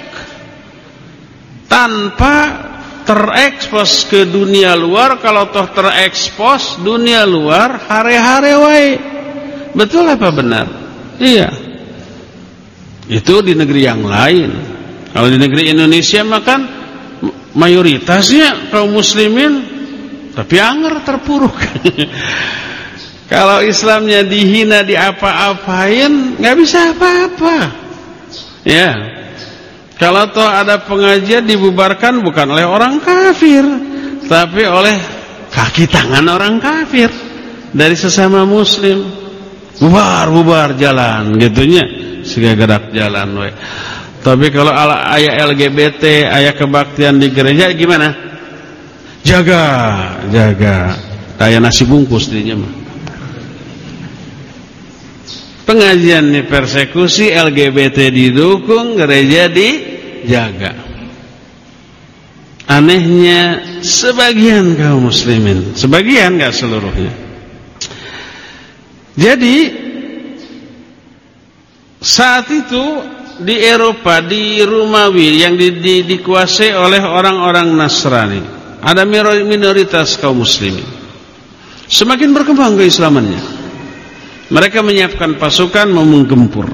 tanpa terekspos ke dunia luar. Kalau toh terekspos dunia luar, hare-hare wae. Betul apa benar? Iya. Itu di negeri yang lain. Kalau di negeri Indonesia makan mayoritasnya kaum muslimin, tapi anger terpuruk. Kalau Islamnya dihina, diapa-apain, nggak bisa apa-apa. Ya. Kalau toh ada pengajian dibubarkan bukan oleh orang kafir, tapi oleh kaki tangan orang kafir dari sesama muslim. Bubar, bubar jalan, gitunya. Sehingga gerak jalan, we. Tapi kalau ayat L G B T, ayat kebaktian di gereja gimana? Jaga, jaga. Kayak nasi bungkus dirinya mah. Pengajian dipersekusi, L G B T didukung, gereja dijaga. Anehnya sebagian kaum muslimin, sebagian, gak seluruhnya. Jadi saat itu di Eropa, di Romawi yang di, di, dikuasai oleh orang-orang Nasrani, ada minoritas kaum muslimin. Semakin berkembang keislamannya, mereka menyiapkan pasukan mau menggempur.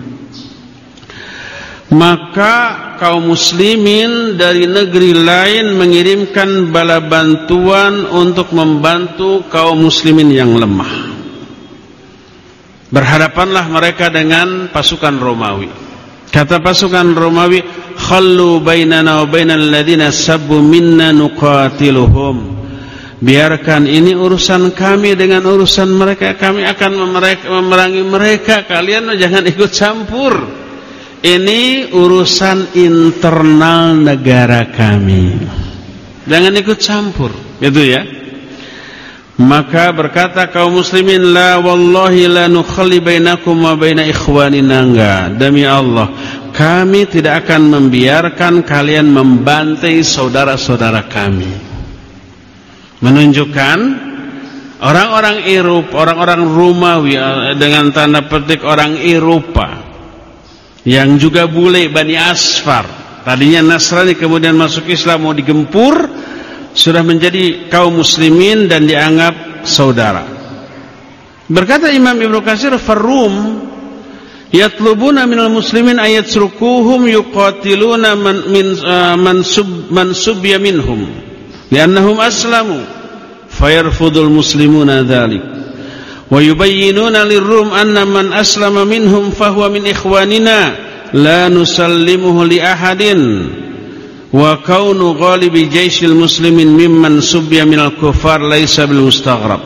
Maka kaum muslimin dari negeri lain mengirimkan bala bantuan untuk membantu kaum muslimin yang lemah. Berhadapanlah mereka dengan pasukan Romawi. Kata pasukan Romawi, "Khallu bainana wa bainal ladzina sabbu minna nuqatiluhum." Biarkan ini urusan kami dengan urusan mereka. Kami akan memerangi mereka. Kalian jangan ikut campur. Ini urusan internal negara kami. Jangan ikut campur. Gitu ya. Maka berkata kaum muslimin, la wallahi la nukhalli bainakum wa baina ikhwanina. Enggak, demi Allah, kami tidak akan membiarkan kalian membantai saudara-saudara kami. Menunjukkan orang-orang Eropa, orang-orang Romawi, dengan tanda petik orang Eropa yang juga bule, Bani Asfar, tadinya Nasrani kemudian masuk Islam, mau digempur, sudah menjadi kaum muslimin dan dianggap saudara. Berkata Imam Ibnu Katsir, "Farrum yatlubuna minal muslimin ayat surukuhum yuqatiluna man min uh, mansub mansubya minhum li'annahum aslamu fayarfudul muslimuna dzalik wa yubayyinuna lirrum anna man aslama minhum fahuwa min ikhwanina la nusallimuhu li ahadin wa kaunu ghalibi jaisil muslimin mimman subya minal kufar laisa bil mustaghrab."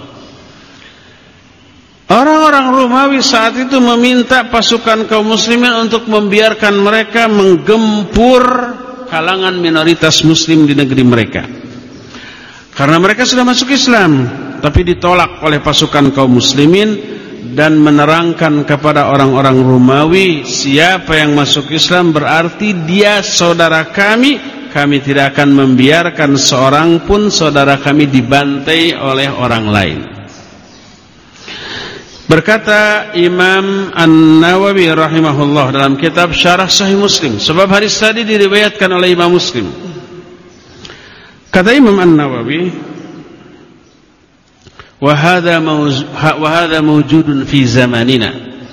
Orang-orang Romawi saat itu meminta pasukan kaum muslimin untuk membiarkan mereka menggempur kalangan minoritas muslim di negeri mereka. Karena mereka sudah masuk Islam, tapi ditolak oleh pasukan kaum muslimin dan menerangkan kepada orang-orang Romawi, siapa yang masuk Islam berarti dia saudara kami. Kami tidak akan membiarkan seorang pun saudara kami dibantai oleh orang lain. Berkata Imam An-Nawawi rahimahullah dalam kitab Syarah Sahih Muslim, sebab hadis tadi diriwayatkan oleh Imam Muslim. Kata Imam An-Nawawi, wa hadha mawjudun fi zamanina,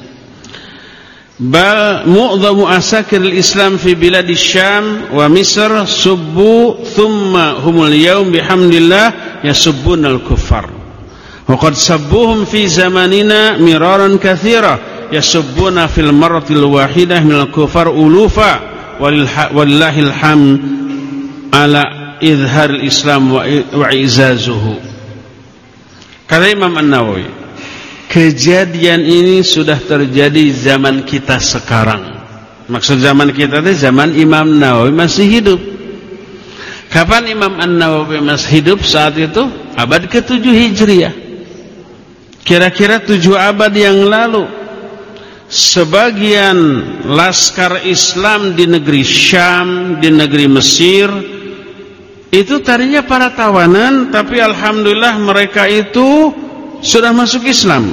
bal mu'dhamu asakir al-Islam fi bilad Syam wa Misr subbu thumma humul yawm bihamdillah yasubbuna al-kuffar. وقد سبوهم في زماننا مرارا كثيرا يسبون في المرة الواحدة من الكفار ألوفا ولله الحمد على إظهار الإسلام وإعزازه. Kata Imam An-Nawawi, kejadian ini sudah terjadi zaman kita sekarang. Maksud zaman kita itu zaman Imam Nawawi masih hidup. Kapan Imam An-Nawawi masih hidup? Saat itu abad ketujuh Hijriah. Kira-kira tujuh abad yang lalu, sebagian laskar Islam di negeri Syam, di negeri Mesir, itu tadinya para tawanan, tapi alhamdulillah mereka itu sudah masuk Islam.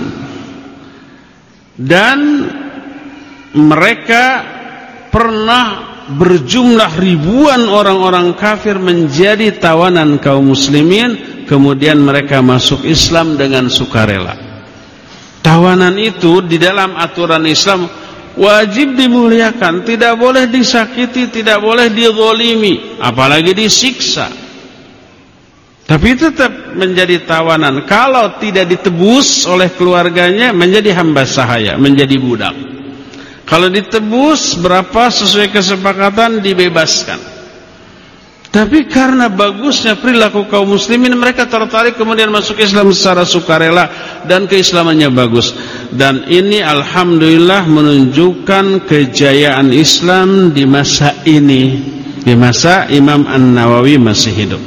Dan mereka pernah berjumlah ribuan orang-orang kafir menjadi tawanan kaum muslimin, kemudian mereka masuk Islam dengan sukarela. Tawanan itu di dalam aturan Islam wajib dimuliakan, tidak boleh disakiti, tidak boleh dizalimi, apalagi disiksa. Tapi tetap menjadi tawanan. Kalau tidak ditebus oleh keluarganya, menjadi hamba sahaya, menjadi budak. Kalau ditebus berapa sesuai kesepakatan, dibebaskan. Tapi karena bagusnya perilaku kaum muslimin, mereka tertarik kemudian masuk Islam secara sukarela, dan keislamannya bagus. Dan ini alhamdulillah menunjukkan kejayaan Islam di masa ini, di masa Imam An-Nawawi masih hidup.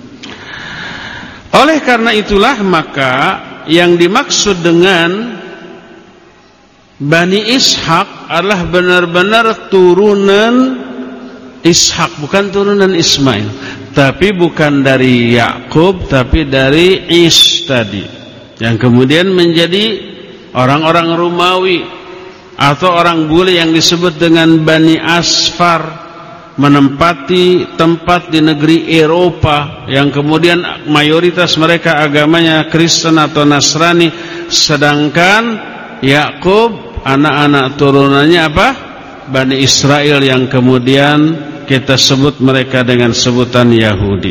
Oleh karena itulah maka yang dimaksud dengan Bani Ishaq adalah benar-benar turunan Ishaq, bukan turunan Ismail. Tapi bukan dari Yakub, tapi dari Is tadi, yang kemudian menjadi orang-orang Romawi atau orang bule yang disebut dengan Bani Asfar, menempati tempat di negeri Eropa yang kemudian mayoritas mereka agamanya Kristen atau Nasrani, sedangkan Yakub anak-anak turunannya apa? Bani Israel, yang kemudian kita sebut mereka dengan sebutan Yahudi.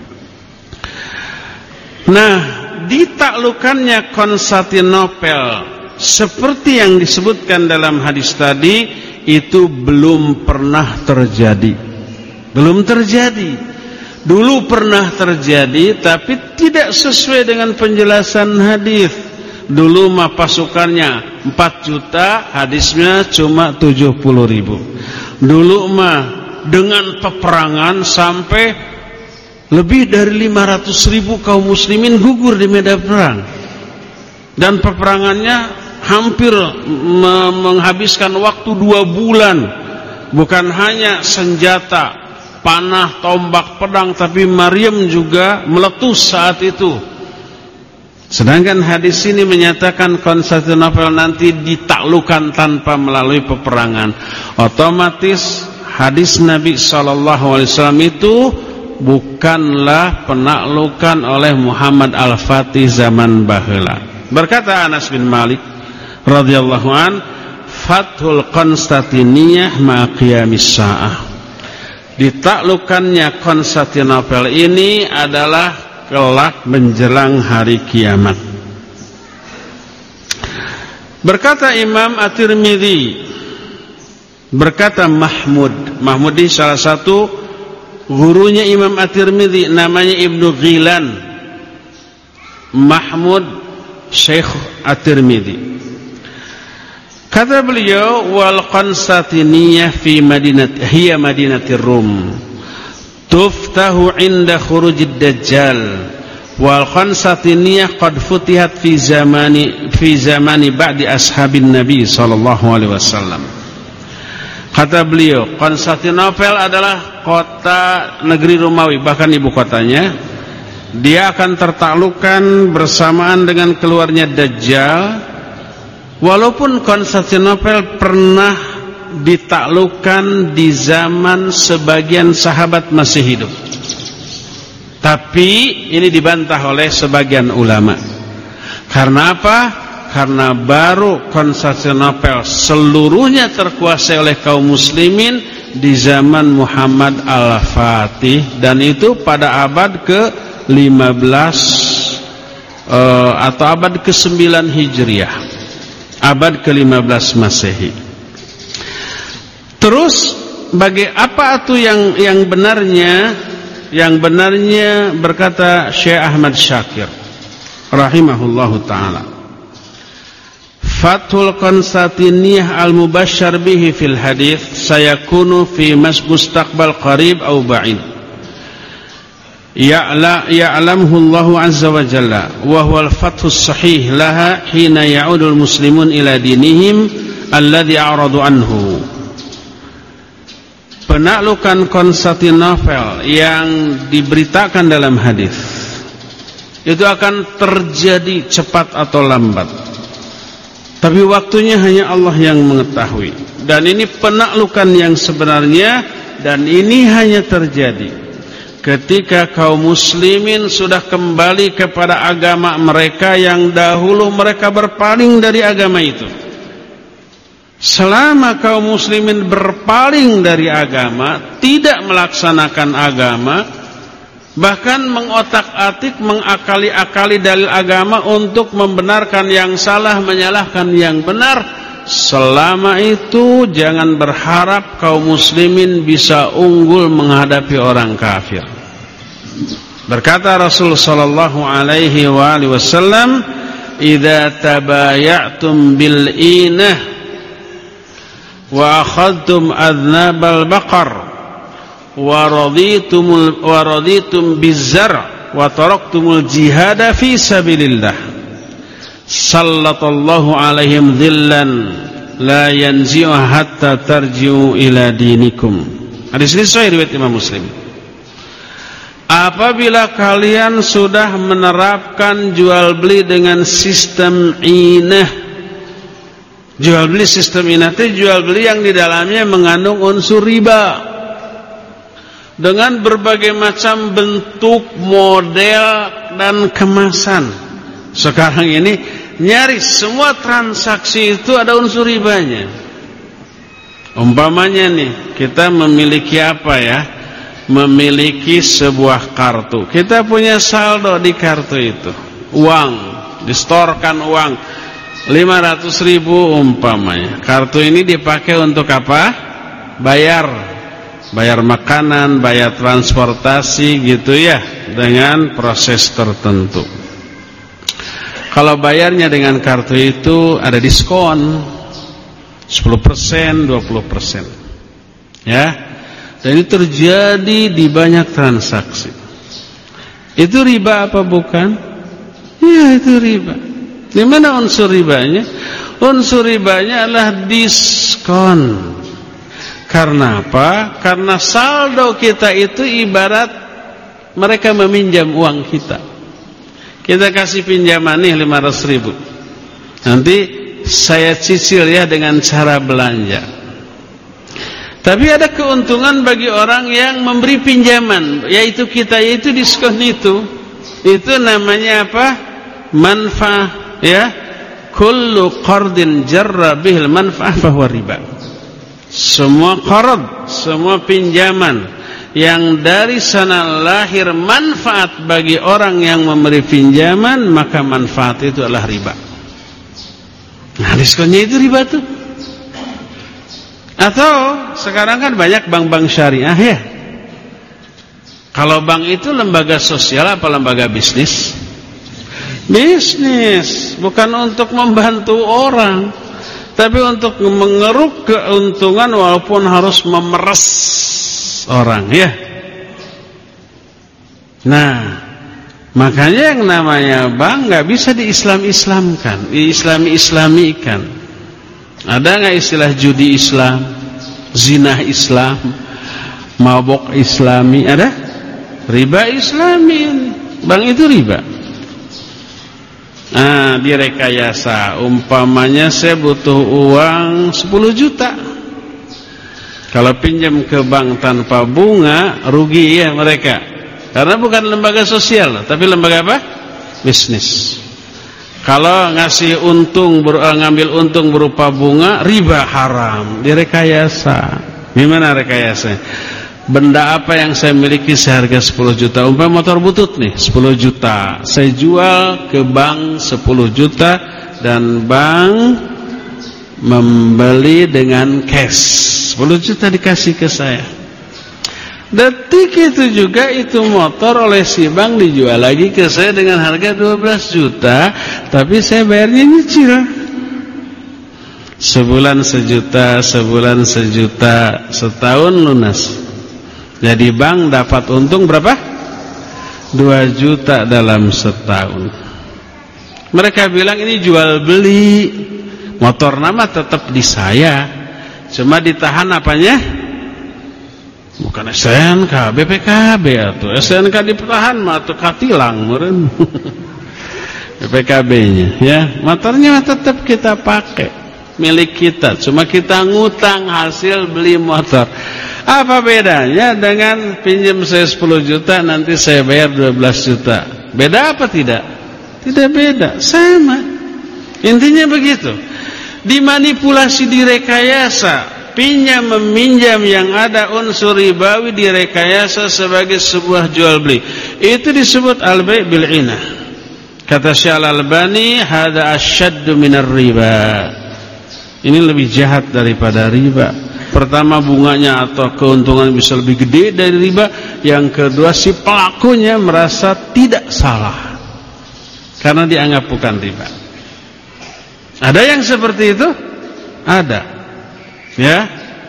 Nah, ditaklukannya Konstantinopel seperti yang disebutkan dalam hadis tadi, itu belum pernah terjadi. Belum terjadi. Dulu pernah terjadi, tapi tidak sesuai dengan penjelasan hadis. Dulu mah pasukannya empat juta, hadisnya cuma tujuh puluh ribu. Dulu mah dengan peperangan sampai lebih dari lima ratus ribu kaum muslimin gugur di medan perang. Dan peperangannya hampir menghabiskan waktu dua bulan. Bukan hanya senjata, panah, tombak, pedang, tapi Maryam juga meletus saat itu. Sedangkan hadis ini menyatakan Konstantinopel nanti ditaklukkan tanpa melalui peperangan. Otomatis hadis Nabi shallallahu alaihi wasallam itu bukanlah penaklukan oleh Muhammad Al-Fatih zaman baheula. Berkata Anas bin Malik radhiyallahu an, Fathul Konstantiniyah ma qiyamis saah. Ditaklukkannya Konstantinopel ini adalah kelak menjelang hari kiamat. Berkata Imam At-Tirmidzi, berkata Mahmud. Mahmud ini salah satu gurunya Imam At-Tirmidzi, namanya Ibnu Ghilan. Mahmud Syekh At-Tirmidzi. Kata beliau, wal Konstantiniyah fi madinat hiya madinatir Rum. Tuftahu inda khurujid dajjal wal Konstantiniyah qad futihat fi zamani fi zamani ba'di ashabin nabi sallallahu alaihi wasallam. Kata beliau, Konstantinopel adalah kota negeri Romawi, bahkan ibu kotanya. Dia akan tertaklukkan bersamaan dengan keluarnya Dajjal. Walaupun Konstantinopel pernah ditaklukkan di zaman sebagian sahabat masih hidup, tapi ini dibantah oleh sebagian ulama. Karena apa? Karena baru Konstantinopel seluruhnya terkuasai oleh kaum muslimin di zaman Muhammad Al-Fatih, dan itu pada abad ke lima belas uh, atau abad ke sembilan Hijriah, abad ke lima belas Masehi. Terus bagi apa itu yang yang benarnya? Yang benarnya berkata Syekh Ahmad Syakir rahimahullahu taala, Fathul Konstantiniyah al-mubasysyar bihi fil hadits sayakunu fi mustaqbal qarib aw ba'id. Ya'la ya'lamhu Allahu azza wa jalla wa huwa al-fathus sahih laha hina ya'udul muslimun ila dinihim alladhi a'radu anhu. Penaklukan Konstantinopel yang diberitakan dalam hadis itu akan terjadi cepat atau lambat, tapi waktunya hanya Allah yang mengetahui. Dan ini penaklukan yang sebenarnya, dan ini hanya terjadi ketika kaum muslimin sudah kembali kepada agama mereka yang dahulu mereka berpaling dari agama itu. Selama kaum muslimin berpaling dari agama, tidak melaksanakan agama, bahkan mengotak-atik, mengakali-akali dalil agama untuk membenarkan yang salah, menyalahkan yang benar, selama itu jangan berharap kaum muslimin bisa unggul menghadapi orang kafir. Berkata Rasul sallallahu alaihi wasallam, "Idza tabaya'tum bil inah wa akhadtum adnabal baqar wa raditumul wa raditum bizzar wa taraktumul jihada fi sabilillah sallallahu alaihim dhillan la yanzi'u hatta tarji'u ila dinikum." Hadis ini sahih riwayat Imam Muslim. Apabila kalian sudah menerapkan jual beli dengan sistem inah, jual beli sistem inah itu jual beli yang di dalamnya mengandung unsur riba, dengan berbagai macam bentuk, model, dan kemasan. Sekarang ini nyaris semua transaksi itu ada unsur ribanya. Umpamanya nih, kita memiliki apa ya? Memiliki sebuah kartu. Kita punya saldo di kartu itu, uang, distorkan uang lima ratus ribu umpamanya. Kartu ini dipakai untuk apa? Bayar bayar makanan, bayar transportasi gitu ya, dengan proses tertentu. Kalau bayarnya dengan kartu itu ada diskon sepuluh persen, dua puluh persen. Ya. Dan ini terjadi di banyak transaksi. Itu riba apa bukan? Ya, itu riba. Di mana unsur ribanya? Unsur ribanya adalah diskon. Karena apa? Karena saldo kita itu ibarat mereka meminjam uang kita. Kita kasih pinjaman nih lima ratus ribu. Nanti saya cicil ya dengan cara belanja. Tapi ada keuntungan bagi orang yang memberi pinjaman, yaitu kita, yaitu diskon itu. Itu namanya apa? Manfaah, ya. Kullu qardin jarra bihil manfaah fahuwa riba. Semua qard, semua pinjaman yang dari sana lahir manfaat bagi orang yang memberi pinjaman, maka manfaat itu adalah riba. Nah, diskonnya itu riba tuh. Atau sekarang kan banyak bank-bank syariah ya. Kalau bank itu lembaga sosial apa lembaga bisnis? Bisnis, bukan untuk membantu orang, tapi untuk mengeruk keuntungan walaupun harus memeras orang ya. Nah, makanya yang namanya bank nggak bisa diislam-islamkan, diislami-islamikan. Ada nggak istilah judi Islam, zina Islam, mabok Islami? Ada? Riba Islami. Bank itu riba. Nah, direkayasa. Umpamanya saya butuh uang sepuluh juta. Kalau pinjam ke bank tanpa bunga, rugi ya mereka. Karena bukan lembaga sosial, tapi lembaga apa? Bisnis. Kalau ngasih untung, ber, ngambil untung berupa bunga, riba haram, direkayasa. Gimana rekayasa? Benda apa yang saya miliki seharga sepuluh juta, umpamanya motor butut nih, sepuluh juta. Saya jual ke bank sepuluh juta dan bank membeli dengan cash. sepuluh juta dikasih ke saya. Detik itu juga itu motor oleh si bank dijual lagi ke saya dengan harga dua belas juta, tapi saya bayarnya nyicil. Sebulan sejuta, sebulan sejuta, setahun lunas. Jadi bank dapat untung berapa? Dua juta dalam setahun. Mereka bilang ini jual beli. Motor nama tetap di saya, cuma ditahan apanya? Bukan S N K, B P K B atau S N K ditahan mah atuh katilang meureun. B P K B-nya ya, motornya tetap kita pakai. Milik kita, cuma kita ngutang hasil beli motor. Apa bedanya dengan pinjam saya sepuluh juta nanti saya bayar dua belas juta? Beda apa tidak? Tidak beda, sama. Intinya begitu. Dimanipulasi, direkayasa, pinjam meminjam yang ada unsur ribawi direkayasa sebagai sebuah jual beli. Itu disebut al-bai' bil 'inah. Kata Syekh Al-Albani, hada asyaddu minar riba. Ini lebih jahat daripada riba. Pertama, bunganya atau keuntungan bisa lebih gede dari riba. Yang kedua, si pelakunya merasa tidak salah karena dianggap bukan riba. Ada yang seperti itu? Ada. Ya.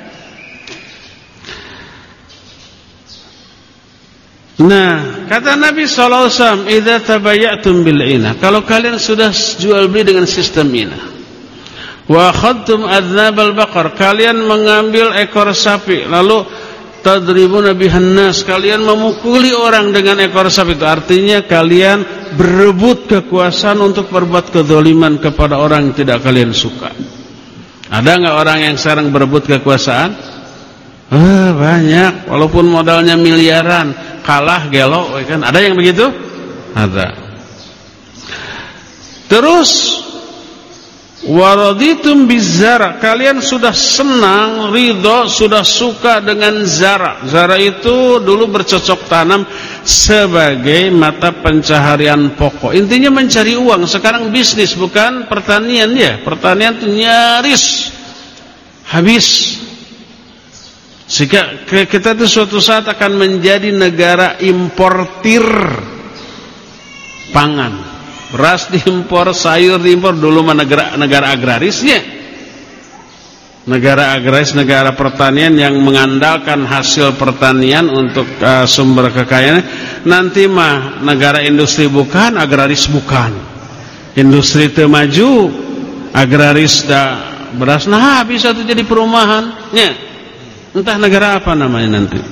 Nah, kata Nabi sallallahu alaihi wasallam, "Idza tabayatum bil 'inah." Kalau kalian sudah jual beli dengan sistem inah. Wa akhadtum adznabal baqar, kalian mengambil ekor sapi lalu tadribuna bihan nas, kalian memukuli orang dengan ekor sapi. Itu artinya kalian berebut kekuasaan untuk berbuat kezaliman kepada orang yang tidak kalian suka. Ada enggak orang yang sekarang berebut kekuasaan? Ah, banyak, walaupun modalnya miliaran, kalah gelo kan. Ada yang begitu? Ada. Terus waraditum bizara, kalian sudah senang, ridho, sudah suka dengan zara. Zara itu dulu bercocok tanam sebagai mata pencaharian pokok. Intinya mencari uang. Sekarang bisnis, bukan pertanian ya. Pertanian itu nyaris habis. Sehingga kita itu suatu saat akan menjadi negara importir pangan. Beras diimpor, sayur diimpor. Dulu mah negara, negara agrarisnya. Negara agraris, negara pertanian yang mengandalkan hasil pertanian untuk uh, sumber kekayaan. Nanti mah negara industri bukan, agraris bukan. Industri teu maju, agraris da beras. Nah, bisa tuh jadi perumahan. Ya. Entah negara apa namanya nanti.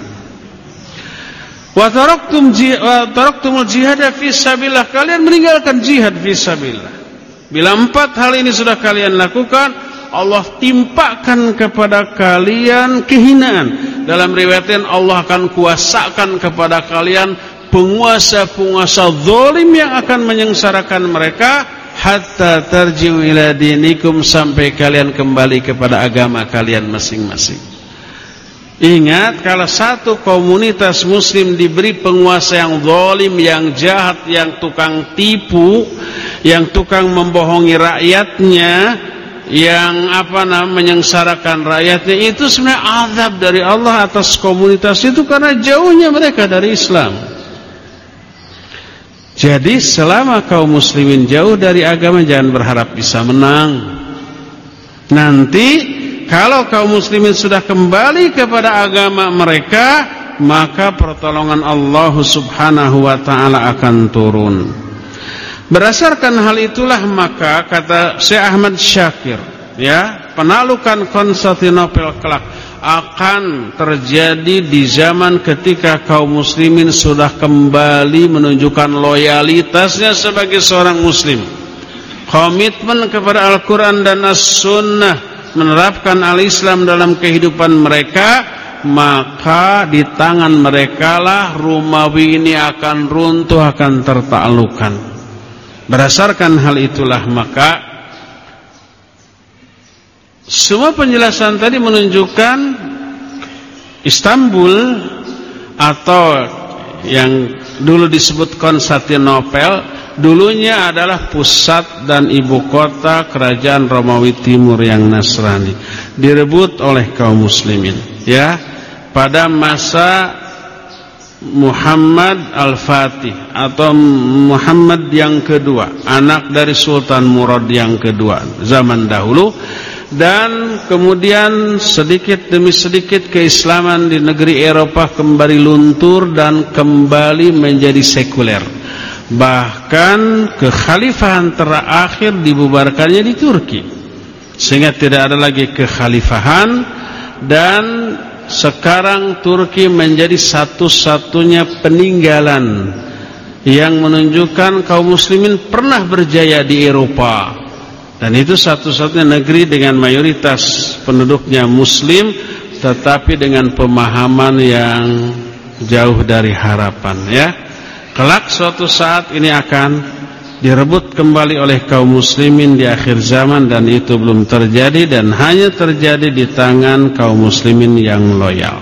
Wa taraktum wa taraktumul jihad fi sabilillah, kalian meninggalkan jihad fi sabilillah. Bila empat hal ini sudah kalian lakukan, Allah timpakan kepada kalian kehinaan. Dalam riwayatnya Allah akan kuasakan kepada kalian penguasa-penguasa zalim yang akan menyengsarakan mereka hatta tarji'u ila dinikum, sampai kalian kembali kepada agama kalian masing-masing. Ingat, kalau satu komunitas muslim diberi penguasa yang zalim, yang jahat, yang tukang tipu, yang tukang membohongi rakyatnya, yang apa namanya menyengsarakan rakyatnya, itu sebenarnya azab dari Allah atas komunitas itu karena jauhnya mereka dari Islam. Jadi selama kaum muslimin jauh dari agama, jangan berharap bisa menang. Nanti kalau kaum muslimin sudah kembali kepada agama mereka, maka pertolongan Allah subhanahu wa ta'ala akan turun. Berdasarkan hal itulah maka kata Syekh Ahmad Syakir, ya, penaklukan Konstantinopel kelak akan terjadi di zaman ketika kaum muslimin sudah kembali menunjukkan loyalitasnya sebagai seorang muslim, komitmen kepada Al-Quran dan As-Sunnah, menerapkan al-Islam dalam kehidupan mereka. Maka di tangan mereka lah Romawi ini akan runtuh, akan tertaklukkan. Berdasarkan hal itulah maka semua penjelasan tadi menunjukkan Istanbul atau yang dulu disebut Konstantinopel dulunya adalah pusat dan ibu kota kerajaan Romawi Timur yang Nasrani, direbut oleh kaum muslimin, ya, pada masa Muhammad Al-Fatih atau Muhammad yang kedua, anak dari Sultan Murad yang kedua zaman dahulu. dan kemudian sedikit demi sedikit keislaman di negeri Eropa kembali luntur dan kembali menjadi sekuler. Bahkan kekhalifahan terakhir dibubarkannya di Turki, sehingga tidak ada lagi kekhalifahan, dan sekarang Turki menjadi satu-satunya peninggalan yang menunjukkan kaum muslimin pernah berjaya di Eropa. Dan itu satu-satunya negeri dengan mayoritas penduduknya muslim, tetapi dengan pemahaman yang jauh dari harapan, ya. Kelak suatu saat ini akan direbut kembali oleh kaum muslimin di akhir zaman, dan itu belum terjadi dan hanya terjadi di tangan kaum muslimin yang loyal.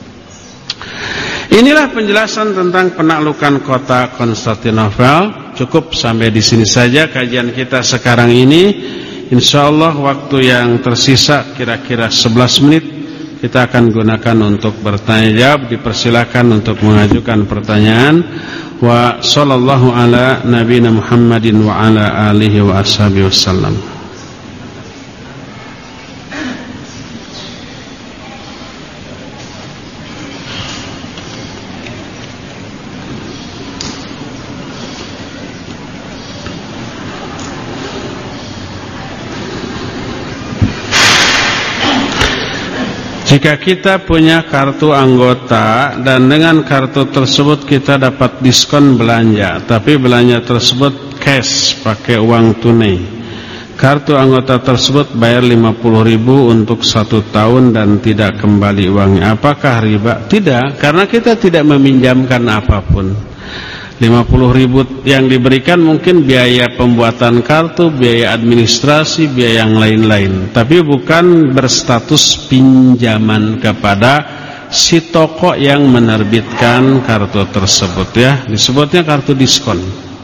Inilah penjelasan tentang penaklukan kota Konstantinopel. Cukup sampai di sini saja kajian kita sekarang ini. Insyaallah waktu yang tersisa kira-kira sebelas menit kita akan gunakan untuk bertanya jawab. Dipersilakan untuk mengajukan pertanyaan. Wa sallallahu ala nabiyina Muhammadin wa ala alihi wa ashabihi wasallam. Jika kita punya kartu anggota dan dengan kartu tersebut kita dapat diskon belanja, tapi belanja tersebut cash pakai uang tunai, kartu anggota tersebut bayar lima puluh ribu untuk satu tahun dan tidak kembali uangnya, apakah riba? Tidak, karena kita tidak meminjamkan apapun. lima puluh ribu yang diberikan mungkin biaya pembuatan kartu, biaya administrasi, biaya yang lain-lain, tapi bukan berstatus pinjaman kepada si toko yang menerbitkan kartu tersebut, ya. Disebutnya kartu diskon.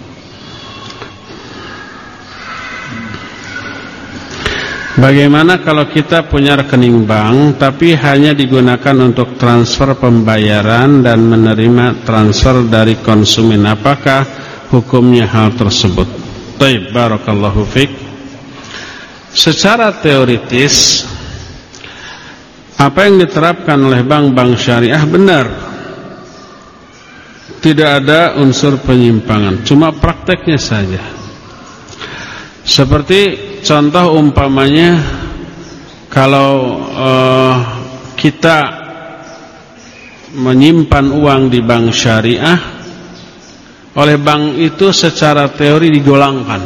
Bagaimana kalau kita punya rekening bank tapi hanya digunakan untuk transfer pembayaran dan menerima transfer dari konsumen? Apakah hukumnya hal tersebut? Baik, barakallahu fiik. Secara teoritis apa yang diterapkan oleh bank-bank syariah benar. Tidak ada unsur penyimpangan, cuma prakteknya saja. Seperti contoh umpamanya, kalau uh, kita menyimpan uang di bank syariah, oleh bank itu secara teori digolangkan.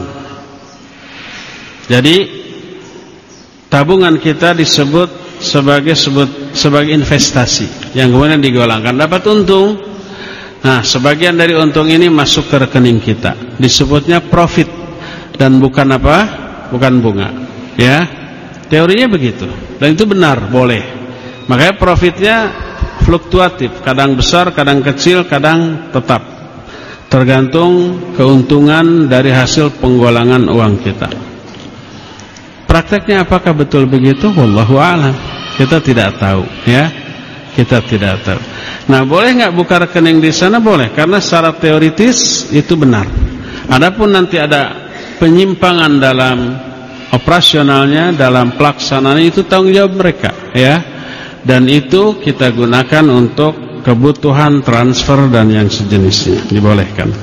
Jadi tabungan kita disebut sebagai sebut sebagai investasi yang kemudian digolangkan, dapat untung. Nah, sebagian dari untung ini masuk ke rekening kita, disebutnya profit dan bukan apa? Bukan bunga, ya. Teorinya begitu, dan itu benar, boleh. Makanya profitnya fluktuatif, kadang besar, kadang kecil, kadang tetap, tergantung keuntungan dari hasil penggolangan uang kita. Prakteknya apakah betul begitu? Wallahu a'lam. Kita tidak tahu, ya. Kita tidak tahu. Nah, boleh nggak buka rekening di sana? Boleh, karena secara teoritis itu benar. Adapun nanti ada penyimpangan dalam operasionalnya, dalam pelaksanaan, itu tanggung jawab mereka, ya. Dan itu kita gunakan untuk kebutuhan transfer dan yang sejenisnya, dibolehkan.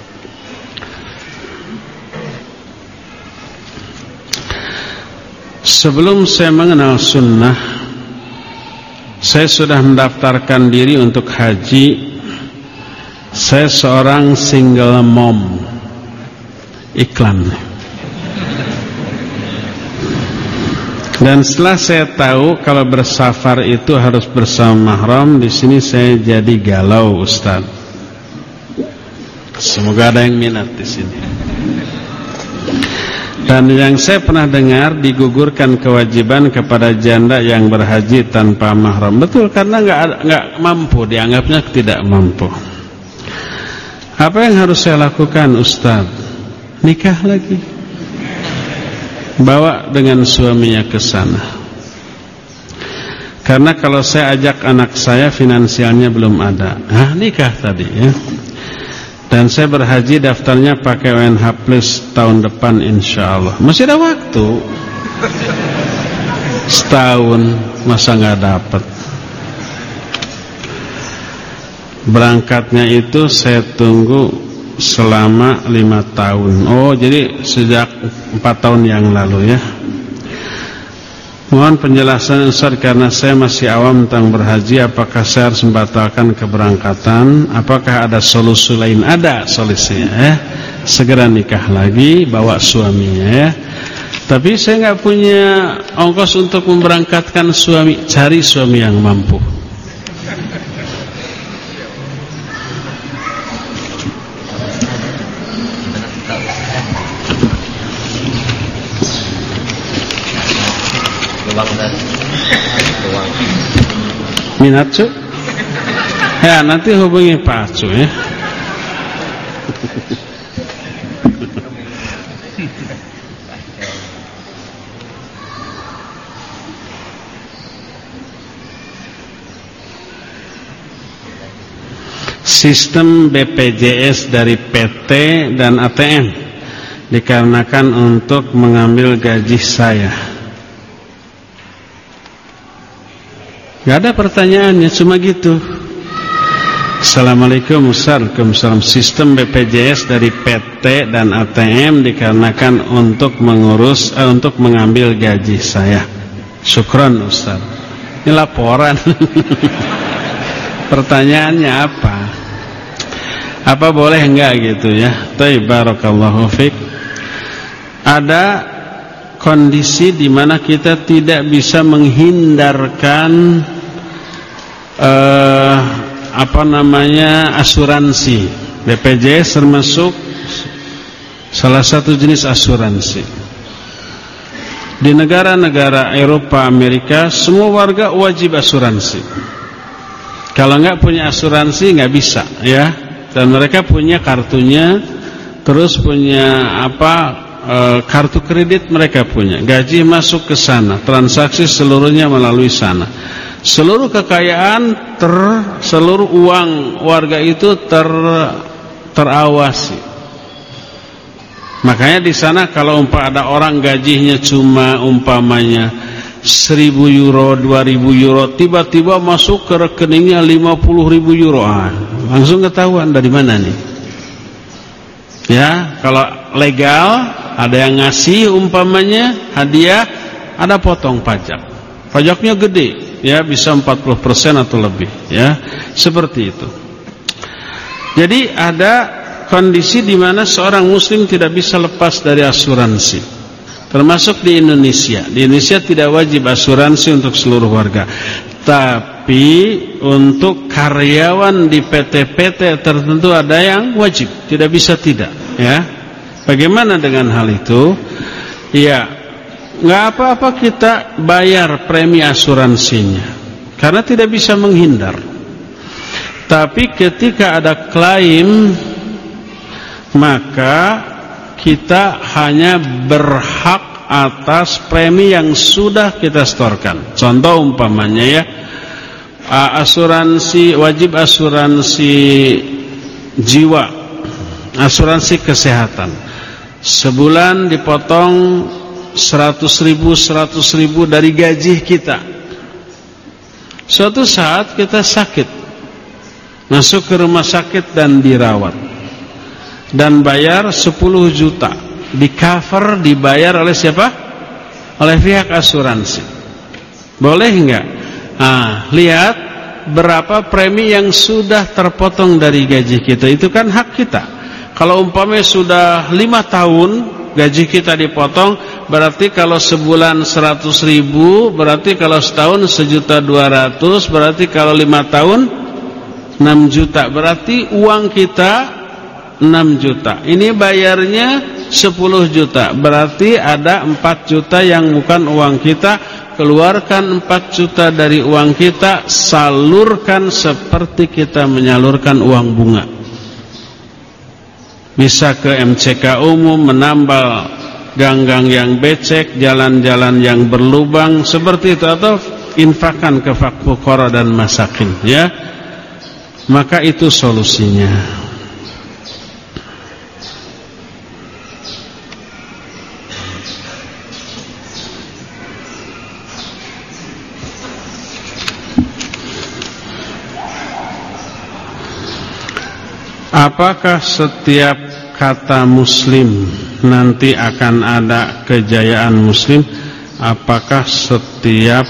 Sebelum saya mengenal sunnah, saya sudah mendaftarkan diri untuk haji. Saya seorang single mom. Iklan. Dan setelah saya tahu kalau bersafar itu harus bersama mahram, di sini saya jadi galau, Ustaz. Semoga ada yang minat di sini. Dan yang saya pernah dengar, digugurkan kewajiban kepada janda yang berhaji tanpa mahram. Betul, karena nggak nggak mampu, dianggapnya tidak mampu. Apa yang harus saya lakukan, Ustaz? Nikah lagi, bawa dengan suaminya ke sana. Karena kalau saya ajak anak saya, finansialnya belum ada. Hah, nikah tadi, ya. Dan saya berhaji, daftarnya pakai O N H plus tahun depan insya Allah. Masih ada waktu. Setahun masa nggak dapat. Berangkatnya itu saya tunggu selama lima tahun. Oh, jadi sejak empat tahun yang lalu ya. Mohon penjelasan Ustaz, karena saya masih awam tentang berhaji. Apakah saya harus membatalkan keberangkatan? Apakah ada solusi lain? Ada solusinya ya. Segera nikah lagi, bawa suaminya ya. Tapi saya nggak punya ongkos untuk memberangkatkan suami. Cari suami yang mampu. Minat cu? Ya, nanti hubungi Pak Cu ya. Sistem B P J S dari P T dan A T M dikarenakan untuk mengambil gaji saya. Gak ada pertanyaannya, cuma gitu. Assalamualaikum Ustaz. Waalaikumsalam. Sistem B P J S dari P T dan A T M dikarenakan untuk mengurus eh, untuk mengambil gaji saya. Syukran Ustaz. Ini laporan. Pertanyaannya apa? Apa boleh enggak gitu ya? Taib, barakallahu fiik. Ada kondisi di mana kita tidak bisa menghindarkan eh, apa namanya asuransi. B P J S termasuk salah satu jenis asuransi. Di negara-negara Eropa, Amerika, semua warga wajib asuransi. Kalau nggak punya asuransi nggak bisa ya. Dan mereka punya kartunya, terus punya apa? E, kartu kredit mereka punya, gaji masuk ke sana, transaksi seluruhnya melalui sana, seluruh kekayaan ter, seluruh uang warga itu ter, terawasi. Makanya di sana kalau umpama ada orang gajinya cuma umpamanya seribu euro, dua ribu euro, tiba-tiba masuk ke rekeningnya lima puluh ribu euro, ah, langsung ketahuan dari mana nih. Ya, kalau legal ada yang ngasih umpamanya hadiah, ada potong pajak. Pajaknya gede, ya bisa empat puluh persen atau lebih, ya. Seperti itu. Jadi ada kondisi di mana seorang muslim tidak bisa lepas dari asuransi. Termasuk di Indonesia. Di Indonesia tidak wajib asuransi untuk seluruh warga. Tapi untuk karyawan di P T-P T tertentu ada yang wajib, tidak bisa tidak, ya. Bagaimana dengan hal itu? Ya, nggak apa-apa kita bayar premi asuransinya, karena tidak bisa menghindar. Tapi ketika ada klaim, maka kita hanya berhak atas premi yang sudah kita setorkan. Contoh umpamanya ya, asuransi wajib asuransi jiwa, asuransi kesehatan. Sebulan dipotong seratus ribu, seratus ribu dari gaji kita. Suatu saat kita sakit, masuk ke rumah sakit dan dirawat, dan bayar sepuluh juta, di cover, dibayar oleh siapa? Oleh pihak asuransi. Boleh enggak? Ah, lihat berapa premi yang sudah terpotong dari gaji kita. Itu kan hak kita. Kalau umpamanya sudah lima tahun gaji kita dipotong, berarti kalau sebulan seratus ribu, berarti kalau setahun sejuta dua ratus, berarti kalau lima tahun enam juta, berarti uang kita enam juta. Ini bayarnya sepuluh juta. Berarti ada empat juta yang bukan uang kita. Keluarkan empat juta dari uang kita, salurkan seperti kita menyalurkan uang bunga. Bisa ke M C K umum, menambal gang-gang yang becek, jalan-jalan yang berlubang, seperti itu, atau infakkan ke fuqara dan masakin, ya. Maka itu solusinya. Apakah setiap kata muslim nanti akan ada kejayaan muslim? Apakah setiap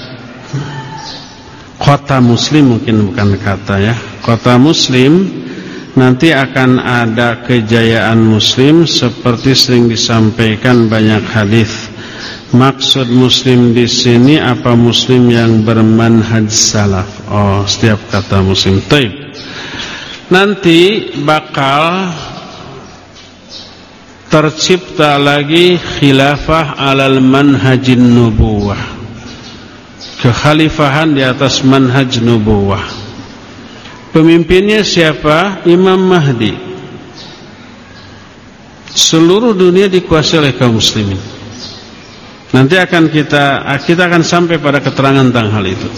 kota muslim, mungkin bukan kata ya, kota muslim nanti akan ada kejayaan muslim seperti sering disampaikan banyak hadis. Maksud muslim di sini apa muslim yang bermanhaj salaf? Oh, setiap kata muslim. Taib. Nanti bakal tercipta lagi khilafah alal manhajin nubuwah, kekhalifahan di atas manhaj nubuwah. Pemimpinnya siapa? Imam Mahdi. Seluruh dunia dikuasai oleh kaum muslimin. Nanti akan kita kita akan sampai pada keterangan tentang hal itu.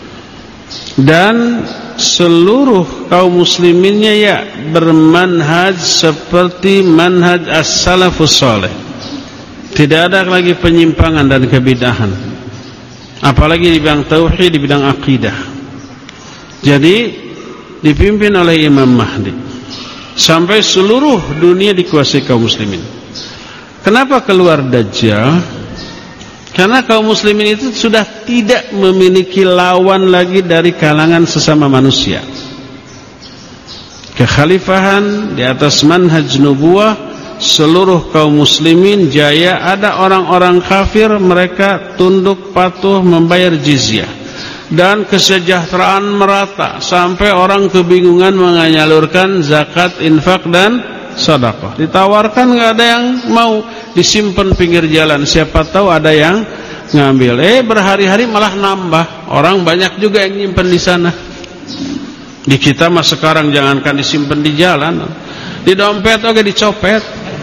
Dan seluruh kaum musliminnya ya bermanhaj seperti manhaj as-salafus saleh. Tidak ada lagi penyimpangan dan kebidahan, apalagi di bidang tauhid, di bidang akidah. Jadi dipimpin oleh Imam Mahdi sampai seluruh dunia dikuasai kaum muslimin. Kenapa keluar Dajjal? Karena kaum muslimin itu sudah tidak memiliki lawan lagi dari kalangan sesama manusia. Kekhalifahan di atas manhaj nubuwah, seluruh kaum muslimin jaya. Ada orang-orang kafir, mereka tunduk patuh membayar jizyah. Dan kesejahteraan merata sampai orang kebingungan menyalurkan zakat, infak dan sedekah. Ditawarkan nggak ada yang mau, disimpan pinggir jalan, siapa tahu ada yang ngambil. Eh berhari-hari malah nambah, orang banyak juga yang nyimpen di sana. Di kita mah sekarang jangankan disimpan di jalan, di dompet oke dicopet,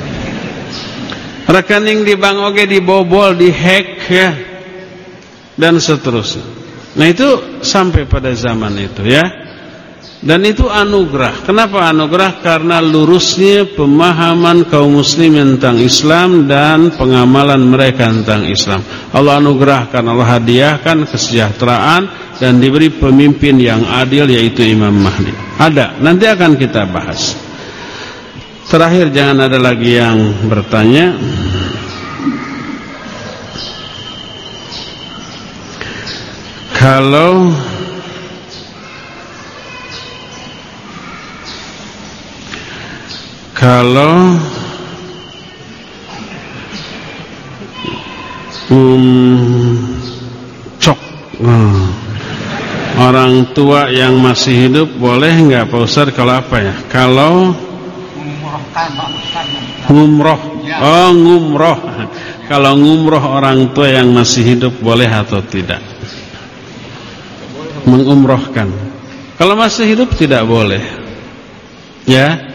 rekening di bank oke dibobol, dihack ya, dan seterusnya. Nah itu sampai pada zaman itu ya. Dan itu anugerah. Kenapa anugerah? Karena lurusnya pemahaman kaum muslimin tentang Islam dan pengamalan mereka tentang Islam. Allah anugerahkan, Allah hadiahkan kesejahteraan dan diberi pemimpin yang adil, yaitu Imam Mahdi. Ada, nanti akan kita bahas. Terakhir, jangan ada lagi yang bertanya. Kalau Kalau um, cok oh, orang tua yang masih hidup boleh nggak Pak Ustaz? Kalau apa ya? Kalau ngumroh, oh ngumroh. Kalau ngumroh orang tua yang masih hidup boleh atau tidak? Mengumrohkan. Kalau masih hidup tidak boleh. Ya.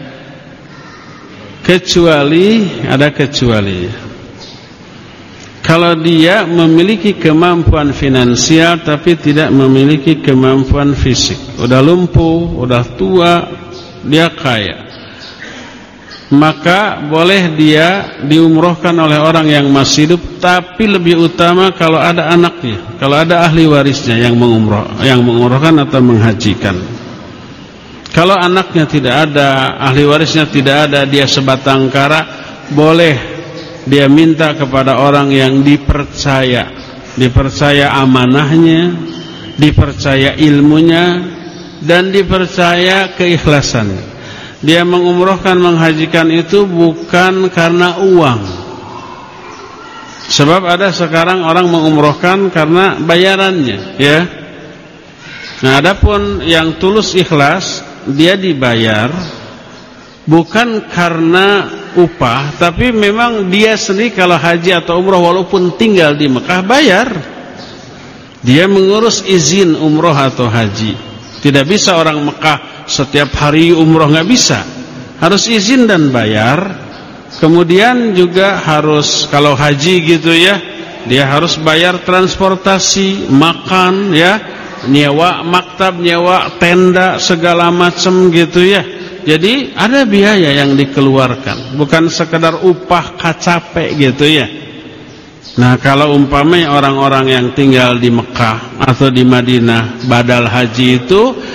Kecuali, ada kecuali. Kalau dia memiliki kemampuan finansial tapi tidak memiliki kemampuan fisik, udah lumpuh, udah tua, dia kaya, maka boleh dia diumrohkan oleh orang yang masih hidup. Tapi lebih utama kalau ada anaknya, kalau ada ahli warisnya yang mengumroh, yang mengumrohkan atau menghajikan. Kalau anaknya tidak ada, ahli warisnya tidak ada, dia sebatang kara, boleh dia minta kepada orang yang dipercaya, dipercaya amanahnya, dipercaya ilmunya, dan dipercaya keikhlasannya. Dia mengumrohkan, menghajikan itu bukan karena uang. Sebab ada sekarang orang mengumrohkan karena bayarannya, ya. Nah, adapun yang tulus ikhlas, dia dibayar bukan karena upah, tapi memang dia sendiri kalau haji atau umroh walaupun tinggal di Mekah bayar. Dia mengurus izin umroh atau haji. Tidak bisa orang Mekah setiap hari umroh, nggak bisa. Harus izin dan bayar. Kemudian juga harus kalau haji gitu ya, dia harus bayar transportasi, makan ya, nyewa maktab, nyewa tenda, segala macam gitu ya. Jadi ada biaya yang dikeluarkan, bukan sekedar upah kacape gitu ya. Nah, kalau umpamanya orang-orang yang tinggal di Mekah atau di Madinah badal haji itu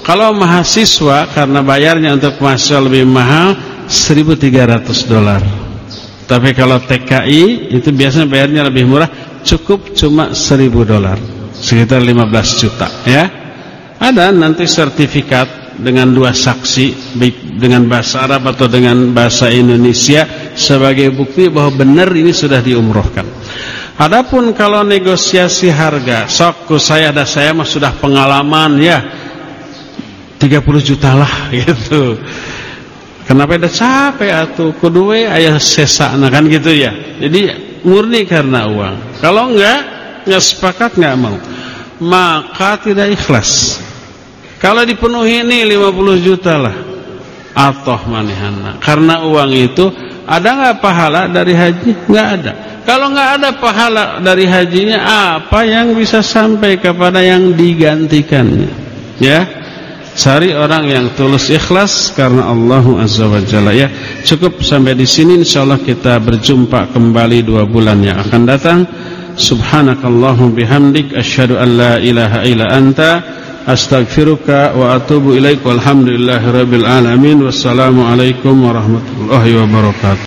Kalau mahasiswa karena bayarnya untuk mahasiswa lebih mahal seribu tiga ratus dolar. Tapi kalau T K I itu biasanya bayarnya lebih murah, cukup cuma seribu dolar, sekitar lima belas juta ya. Ada nanti sertifikat dengan dua saksi, baik dengan bahasa Arab atau dengan bahasa Indonesia, sebagai bukti bahwa benar ini sudah diumrohkan. Adapun kalau negosiasi harga, sok saya ada saya mah sudah pengalaman ya, tiga puluh juta lah gitu. Kenapa udah capek atuh kudu we aya sesana kan gitu ya. Jadi murni karena uang. Kalau enggak, enggak sepakat, enggak mau, maka tidak ikhlas. Kalau dipenuhi ini lima puluh juta lah, atoh manehana. Karena uang itu ada enggak pahala dari haji? Enggak ada. Kalau enggak ada pahala dari hajinya, apa yang bisa sampai kepada yang digantikannya? Ya. Cari orang yang tulus ikhlas karena Allah Azza wa Jalla ya. Cukup sampai di sini, insyaallah kita berjumpa kembali dua bulan yang akan datang. Subhanakallahumma bihamdik asyhadu an la ilaha illa anta astaghfiruka wa atubu ilaik. Walhamdulillahirabbil alamin. Wassalamu alaikum warahmatullahi wabarakatuh.